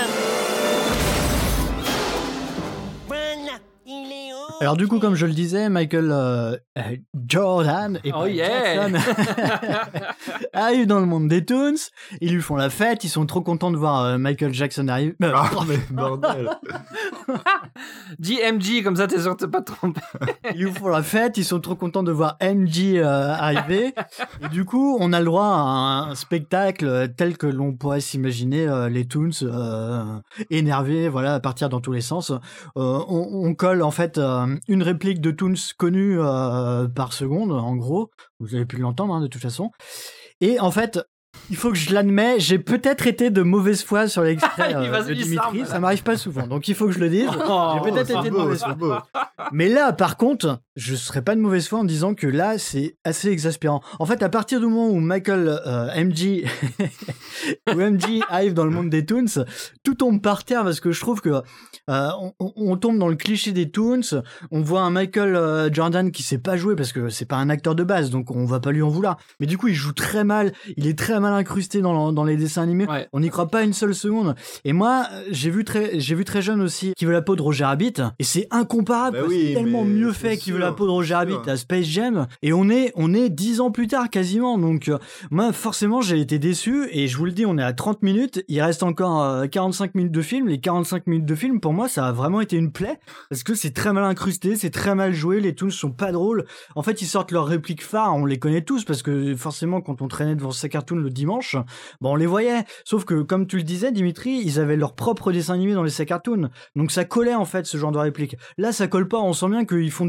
Speaker 14: Voilà, il est haut.
Speaker 7: Alors du coup, comme je le disais, Michael euh, euh, Jordan et
Speaker 6: Oh
Speaker 7: pas
Speaker 6: yeah.
Speaker 7: Jackson arrivent dans le monde des Toons, ils lui font la fête, ils sont trop contents de voir euh, Michael Jackson arriver. Euh,
Speaker 4: Ah, mais bordel.
Speaker 6: Dis M G, comme ça t'es sûr de pas te tromper.
Speaker 7: Ils lui font la fête, ils sont trop contents de voir M J euh, arriver. Et du coup, on a le droit à un spectacle tel que l'on pourrait s'imaginer euh, les Toons euh, énervés, voilà, à partir dans tous les sens. Euh, on, on colle en fait euh, une réplique de Toons connue euh, par seconde, en gros. Vous avez pu l'entendre hein, de toute façon. Et en fait, il faut que je l'admets, j'ai peut-être été de mauvaise foi sur l'extrait
Speaker 6: Il va
Speaker 7: euh,
Speaker 6: se
Speaker 7: de
Speaker 6: dire
Speaker 7: Dimitri.
Speaker 6: ça,
Speaker 7: Ça m'arrive pas souvent, donc il faut que je le dise.
Speaker 6: Oh,
Speaker 7: j'ai peut-être
Speaker 4: c'est
Speaker 7: été de
Speaker 4: beau,
Speaker 7: mauvaise
Speaker 4: c'est
Speaker 7: foi.
Speaker 4: beau.
Speaker 7: Mais là, par contre, je serais pas de mauvaise foi en disant que là, c'est assez exaspérant. En fait, à partir du moment où Michael euh, M J où M J arrive dans le monde des Toons, tout tombe par terre parce que je trouve que euh, on, on tombe dans le cliché des Toons. On voit un Michael euh, Jordan qui sait pas jouer parce que c'est pas un acteur de base, donc on va pas lui en vouloir. Mais du coup, il joue très mal. Il est très mal incrusté dans, dans les dessins animés.
Speaker 6: Ouais.
Speaker 7: On n'y croit pas une seule seconde. Et moi, j'ai vu très, j'ai vu très jeune aussi Qui veut la peau de Roger Rabbit, et c'est incomparable.
Speaker 4: Bah
Speaker 7: quoi.
Speaker 4: oui,
Speaker 7: c'est tellement
Speaker 4: mais
Speaker 7: mieux
Speaker 4: c'est
Speaker 7: fait Qui veut la
Speaker 4: sûr,
Speaker 7: peau de Roger
Speaker 4: c'est
Speaker 7: Rabbit
Speaker 4: sûr.
Speaker 7: à Space Jam, et on est, on est dix ans plus tard quasiment. Donc euh, moi, forcément, j'ai été déçu. Et je vous le dis, on est à trente minutes. Il reste encore euh, quarante-cinq minutes de film. Les quarante-cinq minutes de film, pour moi, ça a vraiment été une plaie parce que c'est très mal incrusté, c'est très mal joué. Les Toons sont pas drôles. En fait, ils sortent leurs répliques phares. On les connaît tous parce que forcément, quand on traînait devant ces cartoons le dimanche, bon, on les voyait. Sauf que, comme tu le disais, Dimitri, ils avaient leur propre dessin animé dans les cartoons. Donc ça collait en fait ce genre de réplique. Là, ça colle pas. On sent bien qu'ils font du forcing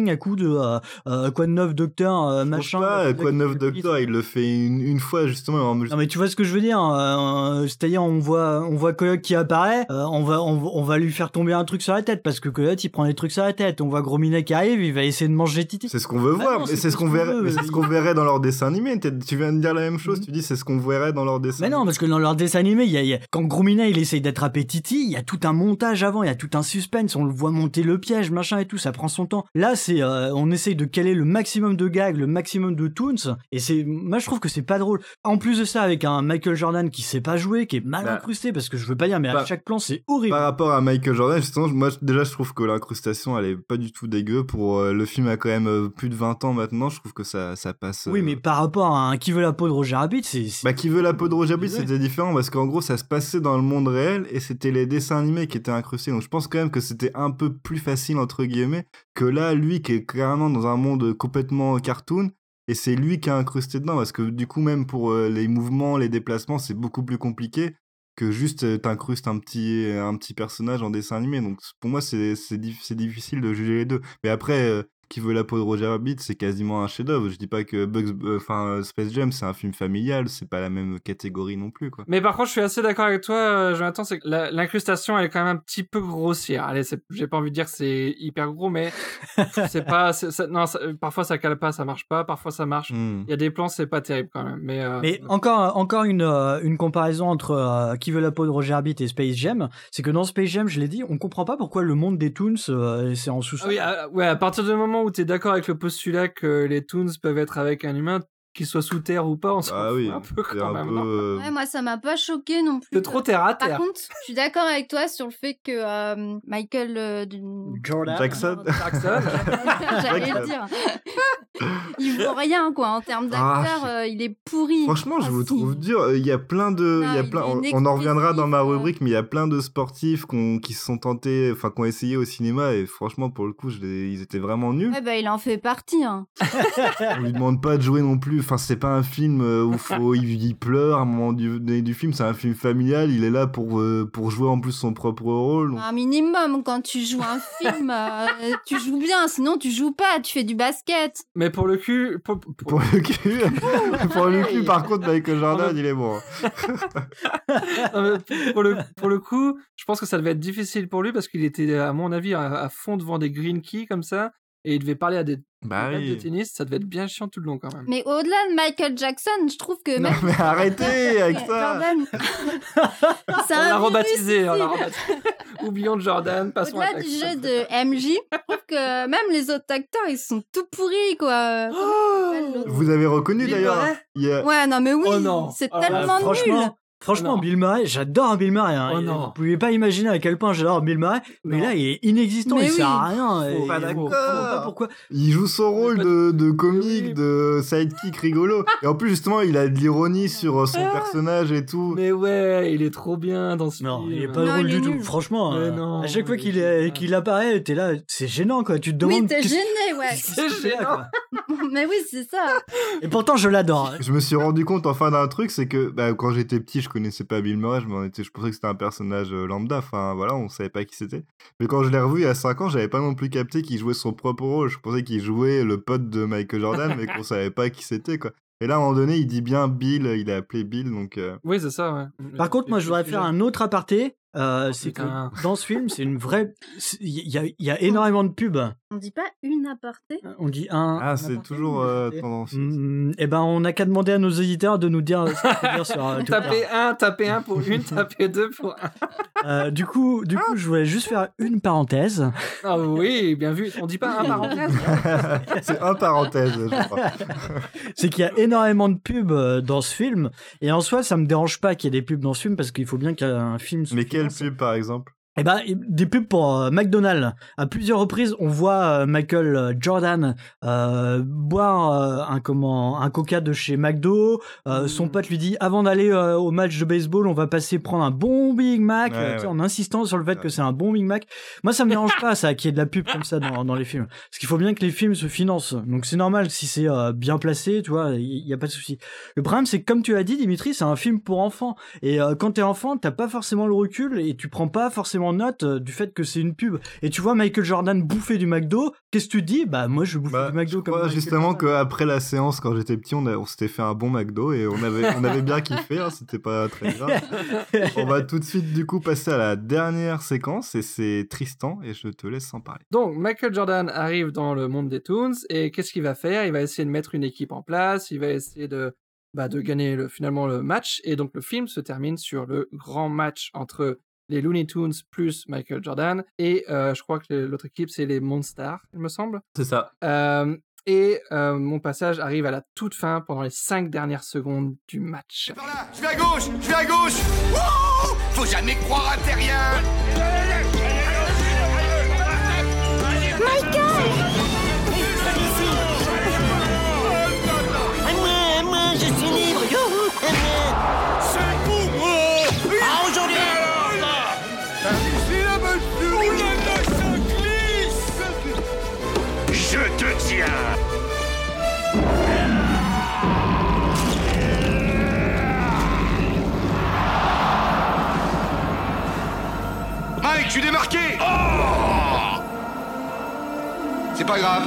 Speaker 7: marketing à coup de euh, euh, quoi de neuf docteur euh, machin.
Speaker 4: Pas quoi de neuf docteur, il le fait une, une fois justement. En...
Speaker 7: Non mais tu vois ce que je veux dire, euh, c'est-à-dire on voit on voit Coyote qui apparaît, euh, on va on, on va lui faire tomber un truc sur la tête parce que Coyote il prend des trucs sur la tête. On voit Gros Minet qui arrive, il va essayer de manger Titi.
Speaker 4: C'est ce qu'on veut
Speaker 7: bah
Speaker 4: voir,
Speaker 7: non,
Speaker 4: c'est,
Speaker 7: c'est
Speaker 4: ce qu'on verrait,
Speaker 7: veut,
Speaker 4: mais c'est ce qu'on verrait dans leur dessin animé. T'es, tu viens de dire la même chose, mm-hmm. tu dis c'est ce qu'on verrait dans leur dessin.
Speaker 7: Mais non, parce que dans leur dessin animé, il y a, il y a quand Gros Minet il essaye d'attraper Titi, il y a tout un montage avant, il y a tout un suspense, on le voit monter le piège, machin et tout, ça prend son temps. Là, c'est euh, on essaye de caler le maximum de gags, le maximum de toons, et c'est, moi je trouve que c'est pas drôle. En plus de ça, avec un Michael Jordan qui sait pas jouer, qui est mal bah, incrusté, parce que je veux pas dire, mais bah, à chaque plan c'est horrible.
Speaker 4: Par rapport à Michael Jordan, justement, moi déjà je trouve que l'incrustation elle est pas du tout dégueu. Pour euh, le film a quand même euh, plus de vingt ans maintenant, je trouve que ça ça passe. Euh...
Speaker 7: Oui, mais par rapport à un Qui veut la peau de Roger Rabbit, c'est. c'est...
Speaker 4: Bah Qui veut la peau de Roger Rabbit, c'était différent parce qu'en gros ça se passait dans le monde réel et c'était les dessins animés qui étaient incrustés. Donc je pense quand même que c'était un peu plus facile entre guillemets que là, lui qui est clairement dans un monde complètement cartoon. Et c'est lui qui a incrusté dedans, parce que du coup, même pour euh, les mouvements, les déplacements, c'est beaucoup plus compliqué que juste euh, t'incrustes un petit, un petit personnage en dessin animé. Donc pour moi, c'est, c'est, dif- c'est difficile de juger les deux. Mais après, euh, Qui veut la peau de Roger Rabbit, c'est quasiment un chef-d'œuvre. Je dis pas que Bugs, enfin euh, Space Jam, c'est un film familial, c'est pas la même catégorie non plus, quoi.
Speaker 6: Mais par contre, je suis assez d'accord avec toi, euh, Jonathan, c'est que la, l'incrustation, elle est quand même un petit peu grossière. Allez, c'est, j'ai pas envie de dire que c'est hyper gros, mais c'est pas, c'est, ça, non, ça, parfois ça cale pas, ça marche pas, parfois ça marche. Il mm. y a des plans, c'est pas terrible quand même. Mais, euh,
Speaker 7: mais encore, encore une, euh, une comparaison entre euh, Qui veut la peau de Roger Rabbit et Space Jam, c'est que dans Space Jam, je l'ai dit, on comprend pas pourquoi le monde des Toons, euh, c'est en sous-sol.
Speaker 6: Ah oui, à, ouais, à partir du moment où t'es d'accord avec le postulat que les Toons peuvent être avec un humain, qu'il soit sous terre ou pas, on s'en ah fout oui, un peu quand un même. Peu,
Speaker 5: euh... Ouais, moi ça m'a pas choqué non plus.
Speaker 6: C'est trop terre à terre.
Speaker 5: Par contre, je suis d'accord avec toi sur le fait que euh, Michael euh,
Speaker 7: Jordan
Speaker 4: Jackson,
Speaker 6: Jackson.
Speaker 5: J'allais le dire. Il vaut rien quoi en termes d'acteur, ah, euh, il est pourri.
Speaker 4: Franchement,
Speaker 5: ah,
Speaker 4: je vous
Speaker 5: si.
Speaker 4: trouve dur. Il y a plein de,
Speaker 5: non,
Speaker 4: il y a plein. On, on en reviendra dans ma rubrique, mais il y a plein de sportifs qu'on, qui se sont tentés, enfin, qui ont essayé au cinéma et franchement, pour le coup, je les, ils étaient vraiment nuls.
Speaker 5: Ouais, bah il en fait partie. Hein.
Speaker 4: On lui demande pas de jouer non plus. Enfin, c'est pas un film où faut, il, il pleure à un moment du, du film. C'est un film familial. Il est là pour euh, pour jouer en plus son propre rôle.
Speaker 5: Un minimum quand tu joues un film, euh, tu joues bien. Sinon, tu joues pas. Tu fais du basket.
Speaker 6: Mais pour le cul, pour, pour...
Speaker 4: pour le cul, pour le cul, par contre, Michael Jordan, il est bon.
Speaker 6: Non, pour le pour le coup, je pense que ça devait être difficile pour lui parce qu'il était, à mon avis, à, à fond devant des green keys comme ça. Et il devait parler à des
Speaker 4: bah oui.
Speaker 6: de tennis, ça devait être bien chiant tout le long quand même.
Speaker 5: Mais au-delà de Michael Jackson, je trouve que
Speaker 4: non,
Speaker 5: même
Speaker 4: mais arrêtez avec ça.
Speaker 5: Jordan...
Speaker 6: c'est on l'a rebaptisé, on l'a rebaptisé. Oublions de Jordan, passons
Speaker 5: au-delà
Speaker 6: à
Speaker 5: du jeu de M J, je trouve que même les autres acteurs, ils sont tout pourris quoi.
Speaker 4: Oh vous avez reconnu Bill d'ailleurs
Speaker 5: a... Ouais, non mais oui,
Speaker 6: oh non.
Speaker 5: c'est
Speaker 6: oh
Speaker 5: tellement
Speaker 7: là,
Speaker 5: nul.
Speaker 7: Franchement,
Speaker 6: oh
Speaker 7: Bill Murray, j'adore Bill Murray. Hein.
Speaker 6: Oh non.
Speaker 7: Vous pouvez pas imaginer à quel point j'adore Bill Murray, mais non. Là, il est inexistant,
Speaker 5: mais
Speaker 7: il
Speaker 5: oui.
Speaker 7: sert à rien.
Speaker 4: Oh, pas d'accord.
Speaker 7: Pas pourquoi.
Speaker 4: Il joue son rôle de, de comique, de sidekick rigolo. Et en plus, justement, il a de l'ironie sur son personnage et tout.
Speaker 6: Mais ouais, il est trop bien dans ce
Speaker 7: non,
Speaker 6: film.
Speaker 7: Il est pas
Speaker 5: non,
Speaker 7: drôle
Speaker 5: il est
Speaker 7: du
Speaker 5: nul.
Speaker 7: tout. Franchement, euh,
Speaker 6: non,
Speaker 7: à chaque fois qu'il, est, qu'il apparaît, t'es là, c'est gênant quoi. Tu te demandes.
Speaker 5: Oui, t'es gêné, ouais.
Speaker 6: C'est gênant.
Speaker 5: Mais oui, c'est ça.
Speaker 7: Et pourtant, je l'adore.
Speaker 4: Je me suis rendu compte enfin d'un truc, c'est que bah, quand j'étais petit, je connaissais pas Bill Murray, je m'en étais, je pensais que c'était un personnage lambda, enfin voilà, on savait pas qui c'était. Mais quand je l'ai revu il y a cinq ans, j'avais pas non plus capté qu'il jouait son propre rôle. Je pensais qu'il jouait le pote de Michael Jordan, mais qu'on savait pas qui c'était quoi. Et là, à un moment donné, il dit bien Bill, il a appelé Bill, donc... Euh...
Speaker 6: Oui, c'est ça, ouais.
Speaker 7: Par contre, moi, je voudrais faire un autre aparté. Euh, oh, c'est
Speaker 6: putain.
Speaker 7: Que dans ce film, c'est une vraie... Il y a, il y a énormément de pubs.
Speaker 5: On dit pas une aparté ?
Speaker 7: On dit un...
Speaker 4: Ah,
Speaker 7: un
Speaker 4: c'est
Speaker 7: aparté,
Speaker 4: toujours euh, tendance.
Speaker 7: Mmh, eh ben, on n'a qu'à demander à nos éditeurs de nous dire ce qu'il faut dire sur... Euh,
Speaker 6: taper un, taper un pour une, taper deux pour un.
Speaker 7: Euh, du coup, du coup, je voulais juste faire une parenthèse.
Speaker 6: Ah oui, bien vu. On dit pas un parenthèse.
Speaker 4: C'est un parenthèse, je crois.
Speaker 7: C'est qu'il y a énormément de pubs dans ce film. Et en soi, ça me dérange pas qu'il y ait des pubs dans ce film parce qu'il faut bien qu'un film...
Speaker 4: Mais quelle pub, par exemple ?
Speaker 7: Eh ben, des pubs pour euh, McDonald's. À plusieurs reprises, on voit euh, Michael Jordan euh, boire euh, un comment un Coca de chez McDo. Euh, mmh. Son pote lui dit avant d'aller euh, au match de baseball, on va passer prendre un bon Big Mac,
Speaker 4: ouais,
Speaker 7: euh,
Speaker 4: ouais.
Speaker 7: Tu sais, en insistant sur le fait que c'est un bon Big Mac. Moi, ça me dérange pas ça qu'il y ait de la pub comme ça dans, dans les films, parce qu'il faut bien que les films se financent. Donc c'est normal si c'est euh, bien placé, tu vois, il y, y a pas de souci. Le problème, c'est que comme tu l'as dit, Dimitri, c'est un film pour enfants. Et euh, quand t'es enfant, t'as pas forcément le recul et tu prends pas forcément en note euh, du fait que c'est une pub. Et tu vois Michael Jordan bouffer du McDo, qu'est-ce que tu dis? Bah moi je bouffe
Speaker 4: Bah,
Speaker 7: du McDo
Speaker 4: je
Speaker 7: comme
Speaker 4: crois
Speaker 7: Michael
Speaker 4: justement
Speaker 7: Jordan.
Speaker 4: qu'après la séance, quand j'étais petit, on, a- on s'était fait un bon McDo et on avait, on avait bien kiffé, hein, c'était pas très grave. On va tout de suite du coup passer à la dernière séquence et c'est Tristan et je te laisse en parler.
Speaker 6: Donc, Michael Jordan arrive dans le monde des Toons et qu'est-ce qu'il va faire? Il va essayer de mettre une équipe en place, il va essayer de, bah, de gagner le, finalement le match. Et donc, le film se termine sur le grand match entre les Looney Tunes plus Michael Jordan. Et euh, je crois que le- l'autre équipe, c'est les Monstars, il me semble.
Speaker 4: C'est ça.
Speaker 6: Euh, et euh, mon passage arrive à la toute fin pendant les cinq dernières secondes du match.
Speaker 16: Je vais à gauche, je vais à gauche. Wouh! Faut jamais croire à tes rien.
Speaker 14: À moi, à moi, je suis libre. Youhou, à moi.
Speaker 16: C'est pour moi.
Speaker 14: Ah, aujourd'hui.
Speaker 16: C'est la voiture. Oh là là, ça glisse. Je te tiens. Mike, je suis démarqué. Oh! C'est pas grave.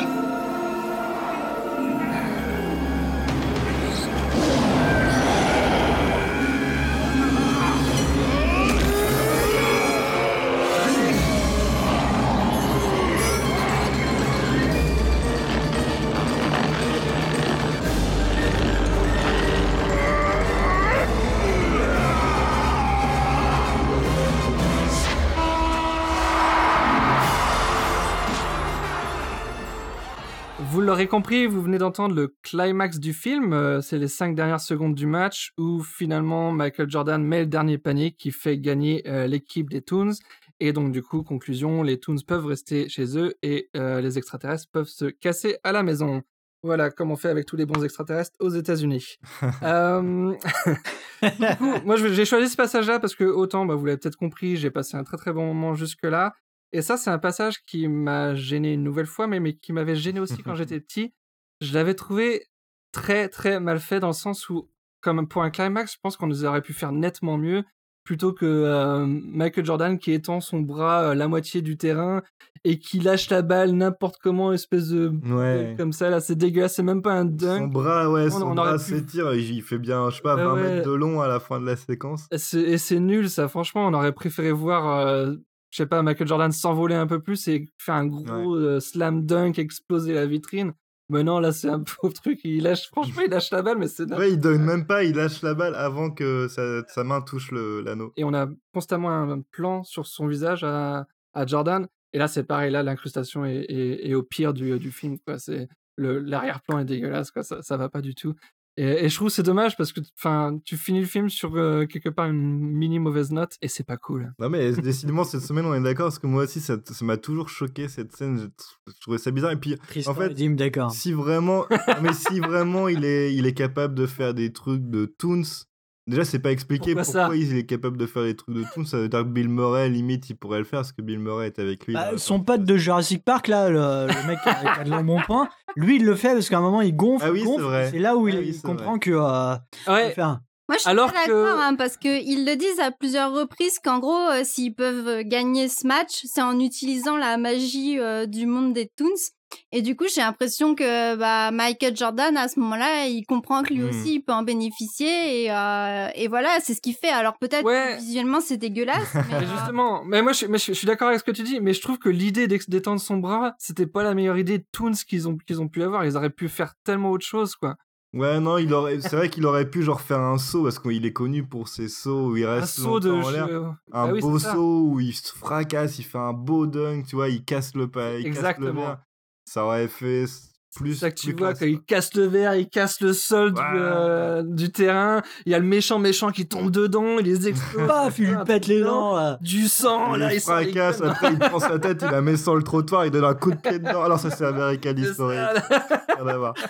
Speaker 6: Vous l'aurez compris, vous venez d'entendre le climax du film, euh, c'est les cinq dernières secondes du match où finalement Michael Jordan met le dernier panier qui fait gagner euh, l'équipe des Toons. Et donc du coup, conclusion, les Toons peuvent rester chez eux et euh, les extraterrestres peuvent se casser à la maison. Voilà, comme on fait avec tous les bons extraterrestres aux États-Unis. euh... du coup, moi je- j'ai choisi ce passage-là parce que autant, bah, vous l'avez peut-être compris, j'ai passé un très très bon moment jusque-là. Et ça, c'est un passage qui m'a gêné une nouvelle fois, mais, mais qui m'avait gêné aussi quand j'étais petit. Je l'avais trouvé très très mal fait dans le sens où, comme pour un climax, je pense qu'on nous aurait pu faire nettement mieux plutôt que euh, Michael Jordan qui étend son bras euh, la moitié du terrain et qui lâche la balle n'importe comment, espèce de
Speaker 4: Ouais.
Speaker 6: comme ça là, c'est dégueulasse, c'est même pas un dunk.
Speaker 4: Son bras, ouais,
Speaker 6: On-
Speaker 4: son
Speaker 6: on
Speaker 4: bras
Speaker 6: aurait pu-
Speaker 4: s'étire, il il fait bien, je sais pas,
Speaker 6: Ah
Speaker 4: vingt
Speaker 6: ouais.
Speaker 4: mètres de long à la fin de la séquence.
Speaker 6: Et c'est et c'est nul ça, franchement, on aurait préféré voir, euh, je sais pas, Michael Jordan s'envoler un peu plus et faire un gros euh, slam dunk, exploser la vitrine. Mais non, là c'est un pauvre truc, il lâche, franchement, il lâche la balle, mais c'est
Speaker 4: Ouais, il donne même pas, il lâche la balle avant que sa, sa main touche le- l'anneau.
Speaker 6: Et on a constamment un plan sur son visage à, à Jordan. Et là, c'est pareil, là, l'incrustation est, est- est au pire du, du film, quoi. C'est le, l'arrière-plan est dégueulasse, quoi. Ça, ça va pas du tout. Et, et je trouve que c'est dommage parce que, enfin, tu finis le film sur euh, quelque part une mini mauvaise note et c'est pas cool.
Speaker 4: Non mais décidément cette semaine on est d'accord parce que moi aussi ça, ça m'a toujours choqué cette scène, j'ai t- je trouvais ça bizarre et puis
Speaker 7: Tristan
Speaker 4: en fait
Speaker 7: et Dim, d'accord.
Speaker 4: si vraiment non, mais si vraiment il est il est capable de faire des trucs de Toons, déjà c'est pas expliqué
Speaker 6: Pourquoi
Speaker 4: pourquoi,
Speaker 6: ça
Speaker 4: il est capable de faire des trucs de Toons, ça veut dire que Bill Murray limite il pourrait le faire parce que Bill Murray est avec lui.
Speaker 7: Bah,
Speaker 4: dans-
Speaker 7: son pote de Jurassic Park, là, le, le mec qui a, qui a de l'embonpoint, lui, il le fait parce qu'à un moment, il gonfle.
Speaker 4: Ah oui,
Speaker 7: il
Speaker 4: c'est
Speaker 7: gonfle,
Speaker 4: vrai.
Speaker 7: et c'est là où il,
Speaker 4: Ah oui,
Speaker 7: il
Speaker 4: c'est
Speaker 7: comprend
Speaker 4: vrai.
Speaker 7: que. euh,
Speaker 6: Ouais.
Speaker 7: il peut faire-
Speaker 5: Moi, je suis
Speaker 6: Alors
Speaker 5: pas
Speaker 6: que-
Speaker 5: d'accord, hein, parce qu'ils le disent à plusieurs reprises qu'en gros, euh, s'ils peuvent euh, gagner ce match, c'est en utilisant la magie euh, du monde des Toons. Et du coup, j'ai l'impression que bah, Michael Jordan, à ce moment-là, il comprend que lui
Speaker 6: Hmm.
Speaker 5: aussi, il peut en bénéficier. Et, euh, et voilà, c'est ce qu'il fait. Alors peut-être
Speaker 6: Ouais.
Speaker 5: que visuellement, c'est dégueulasse. mais,
Speaker 6: Mais
Speaker 5: euh,
Speaker 6: justement, mais moi je, suis- mais je, je suis d'accord avec ce que tu dis, mais je trouve que l'idée d'ex- d'étendre son bras, c'était pas la meilleure idée de Toons qu'ils ont, qu'ils ont pu avoir. Ils auraient pu faire tellement autre chose, quoi.
Speaker 4: Ouais non il aurait c'est vrai qu'il aurait pu genre faire un saut parce qu'il est connu pour ses sauts où il
Speaker 6: Un
Speaker 4: reste
Speaker 6: saut de.
Speaker 4: longtemps en l'air.
Speaker 6: je-
Speaker 4: Un
Speaker 6: Ah oui,
Speaker 4: beau
Speaker 6: c'est ça.
Speaker 4: saut où il se fracasse, il fait un beau dunk, tu vois, il casse le pa- il casse le
Speaker 6: Exactement.
Speaker 4: verre. Ça aurait fait s- plus.
Speaker 6: C'est ça que tu
Speaker 4: plus
Speaker 6: vois,
Speaker 4: classe,
Speaker 6: quand il casse le verre, il casse le sol du,
Speaker 4: Ouais.
Speaker 6: euh, du terrain, il y a le méchant méchant qui tombe dedans, il les explose.
Speaker 7: Paf, il lui pète les dents, là.
Speaker 6: Du sang,
Speaker 4: il
Speaker 6: là,
Speaker 4: le
Speaker 6: il sort les
Speaker 4: fracasse,
Speaker 6: gueules.
Speaker 4: après il prend sa tête, il la met sur le trottoir, il donne un coup de pied dedans. Alors ça c'est American
Speaker 6: C'est
Speaker 4: History.
Speaker 6: ça.
Speaker 4: Rien à voir.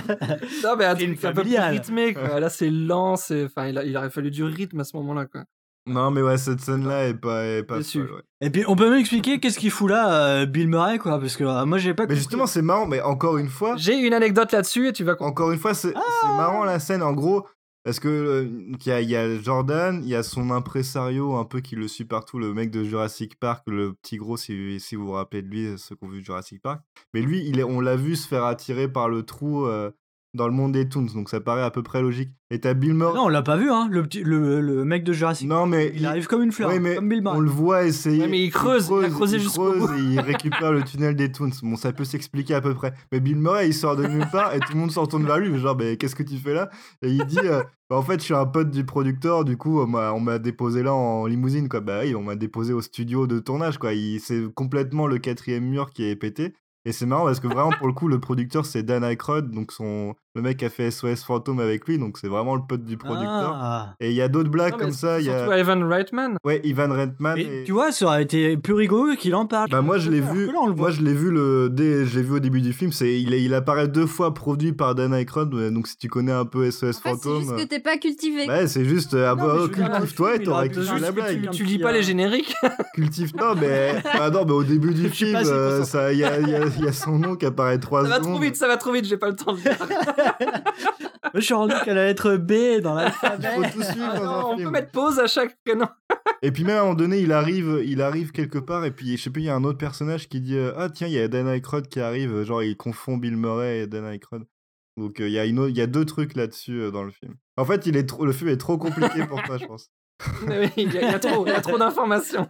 Speaker 6: Non, mais un
Speaker 7: Film
Speaker 6: truc un peu plus
Speaker 7: familial.
Speaker 6: rythmé, quoi. Là, c'est lent, c'est... Enfin, il, a- il aurait fallu du rythme à ce moment-là, quoi.
Speaker 4: Non mais ouais cette scène là est pas, est pas
Speaker 6: Déçu.
Speaker 4: folle, ouais.
Speaker 7: Et puis, on peut m'expliquer qu'est-ce qu'il fout là, euh, Bill Murray, quoi, parce que euh, moi, j'ai pas
Speaker 4: Mais
Speaker 7: compris.
Speaker 4: justement c'est marrant, mais encore une fois,
Speaker 6: J'ai une anecdote là-dessus et tu vas comprendre.
Speaker 4: encore une fois c'est
Speaker 7: Ah.
Speaker 4: c'est marrant la scène. En gros Parce que euh, il y a, il y a Jordan, il y a son impresario un peu qui le suit partout, le mec de Jurassic Park, le petit gros, si, si vous vous rappelez de lui, ceux qui ont vu Jurassic Park. Mais lui, il est, on l'a vu se faire attirer par le trou euh, dans le monde des Toons, donc ça paraît à peu près logique. Et t'as Bill Murray.
Speaker 7: Non, on l'a pas vu, hein, le, petit, le, le mec de Jurassic.
Speaker 4: Non, mais
Speaker 7: il, il arrive comme une fleur,
Speaker 4: ouais, mais
Speaker 7: comme Bill Murray.
Speaker 4: on le voit essayer.
Speaker 6: Ouais, mais il creuse, il, creuse, il a creusé
Speaker 4: il
Speaker 6: jusqu'au
Speaker 4: creuse
Speaker 6: bout.
Speaker 4: et il récupère le tunnel des Toons. Bon, ça peut s'expliquer à peu près. Mais Bill Murray, il sort de nulle part et tout le monde s'en retourne vers lui. Genre, mais qu'est-ce que tu fais là? Et il dit, euh, bah, en fait, je suis un pote du producteur. Du coup, on m'a, on m'a déposé là en limousine, quoi. Bah oui, on m'a déposé au studio de tournage, quoi. Il, c'est complètement le quatrième mur qui est pété. Et c'est marrant parce que vraiment, pour le coup, le producteur, c'est Dan Aykroyd, donc son... le mec qui a fait S O S Fantôme avec lui, donc c'est vraiment le pote du producteur.
Speaker 7: Ah.
Speaker 4: Et il y a d'autres blagues
Speaker 6: Non,
Speaker 4: comme
Speaker 6: mais
Speaker 4: ça. Il y
Speaker 6: surtout
Speaker 4: a...
Speaker 6: Ivan Reitman.
Speaker 4: Ouais, Ivan Reitman.
Speaker 7: Et
Speaker 4: Et...
Speaker 7: tu vois, ça aurait été plus rigolo qu'il en parle.
Speaker 4: Bah moi je l'ai
Speaker 7: Alors
Speaker 4: vu,
Speaker 7: que là, on le voit.
Speaker 4: moi je l'ai vu le, dès, je l'ai vu au début du film. C'est, il, est- il apparaît deux fois produit par Dan Aykroyd. ouais, Donc si tu connais un peu S O S
Speaker 5: En fait, c'est
Speaker 4: Fantôme,
Speaker 5: juste que t'es pas cultivé.
Speaker 4: ouais, c'est juste, euh, ah
Speaker 7: Non,
Speaker 4: bah,
Speaker 7: mais je
Speaker 4: oh,
Speaker 7: veux dire, dans le
Speaker 4: cultive-toi
Speaker 7: film,
Speaker 4: et
Speaker 7: il
Speaker 4: t'auras
Speaker 7: aurait pu
Speaker 4: cultivé
Speaker 7: juste
Speaker 4: la
Speaker 7: que tu
Speaker 4: blague.
Speaker 7: lui-
Speaker 6: Tu
Speaker 7: un
Speaker 6: lis
Speaker 7: petit,
Speaker 6: pas les
Speaker 7: euh,
Speaker 6: génériques.
Speaker 4: Cultive, non mais, ah non mais au début du
Speaker 7: Je suis
Speaker 4: film,
Speaker 7: pas assez
Speaker 4: euh,
Speaker 7: concentré.
Speaker 4: ça, il y a, il y a- il y a son nom qui apparaît trois
Speaker 6: Ça va
Speaker 4: secondes.
Speaker 6: trop vite, ça va trop vite, j'ai pas le temps de lire.
Speaker 7: Moi, je suis rendu qu'à la lettre B dans l'alphabet.
Speaker 4: Faut tout suivre
Speaker 6: Ah
Speaker 4: dans
Speaker 6: non,
Speaker 4: un
Speaker 6: on
Speaker 4: film.
Speaker 6: peut mettre pause à chaque prénom.
Speaker 4: Et puis même à un moment donné, il arrive, il arrive quelque part et puis je sais plus, il y a un autre personnage qui dit euh, ah tiens, il y a Dan Aykroyd qui arrive, genre il confond Bill Murray et Dan Aykroyd. Donc euh, il y a une autre- il y a deux trucs là-dessus euh, dans le film. En fait, il est trop, le film est trop compliqué pour toi, je pense.
Speaker 6: Mais oui, il y, a- il y a trop, il y a trop d'informations.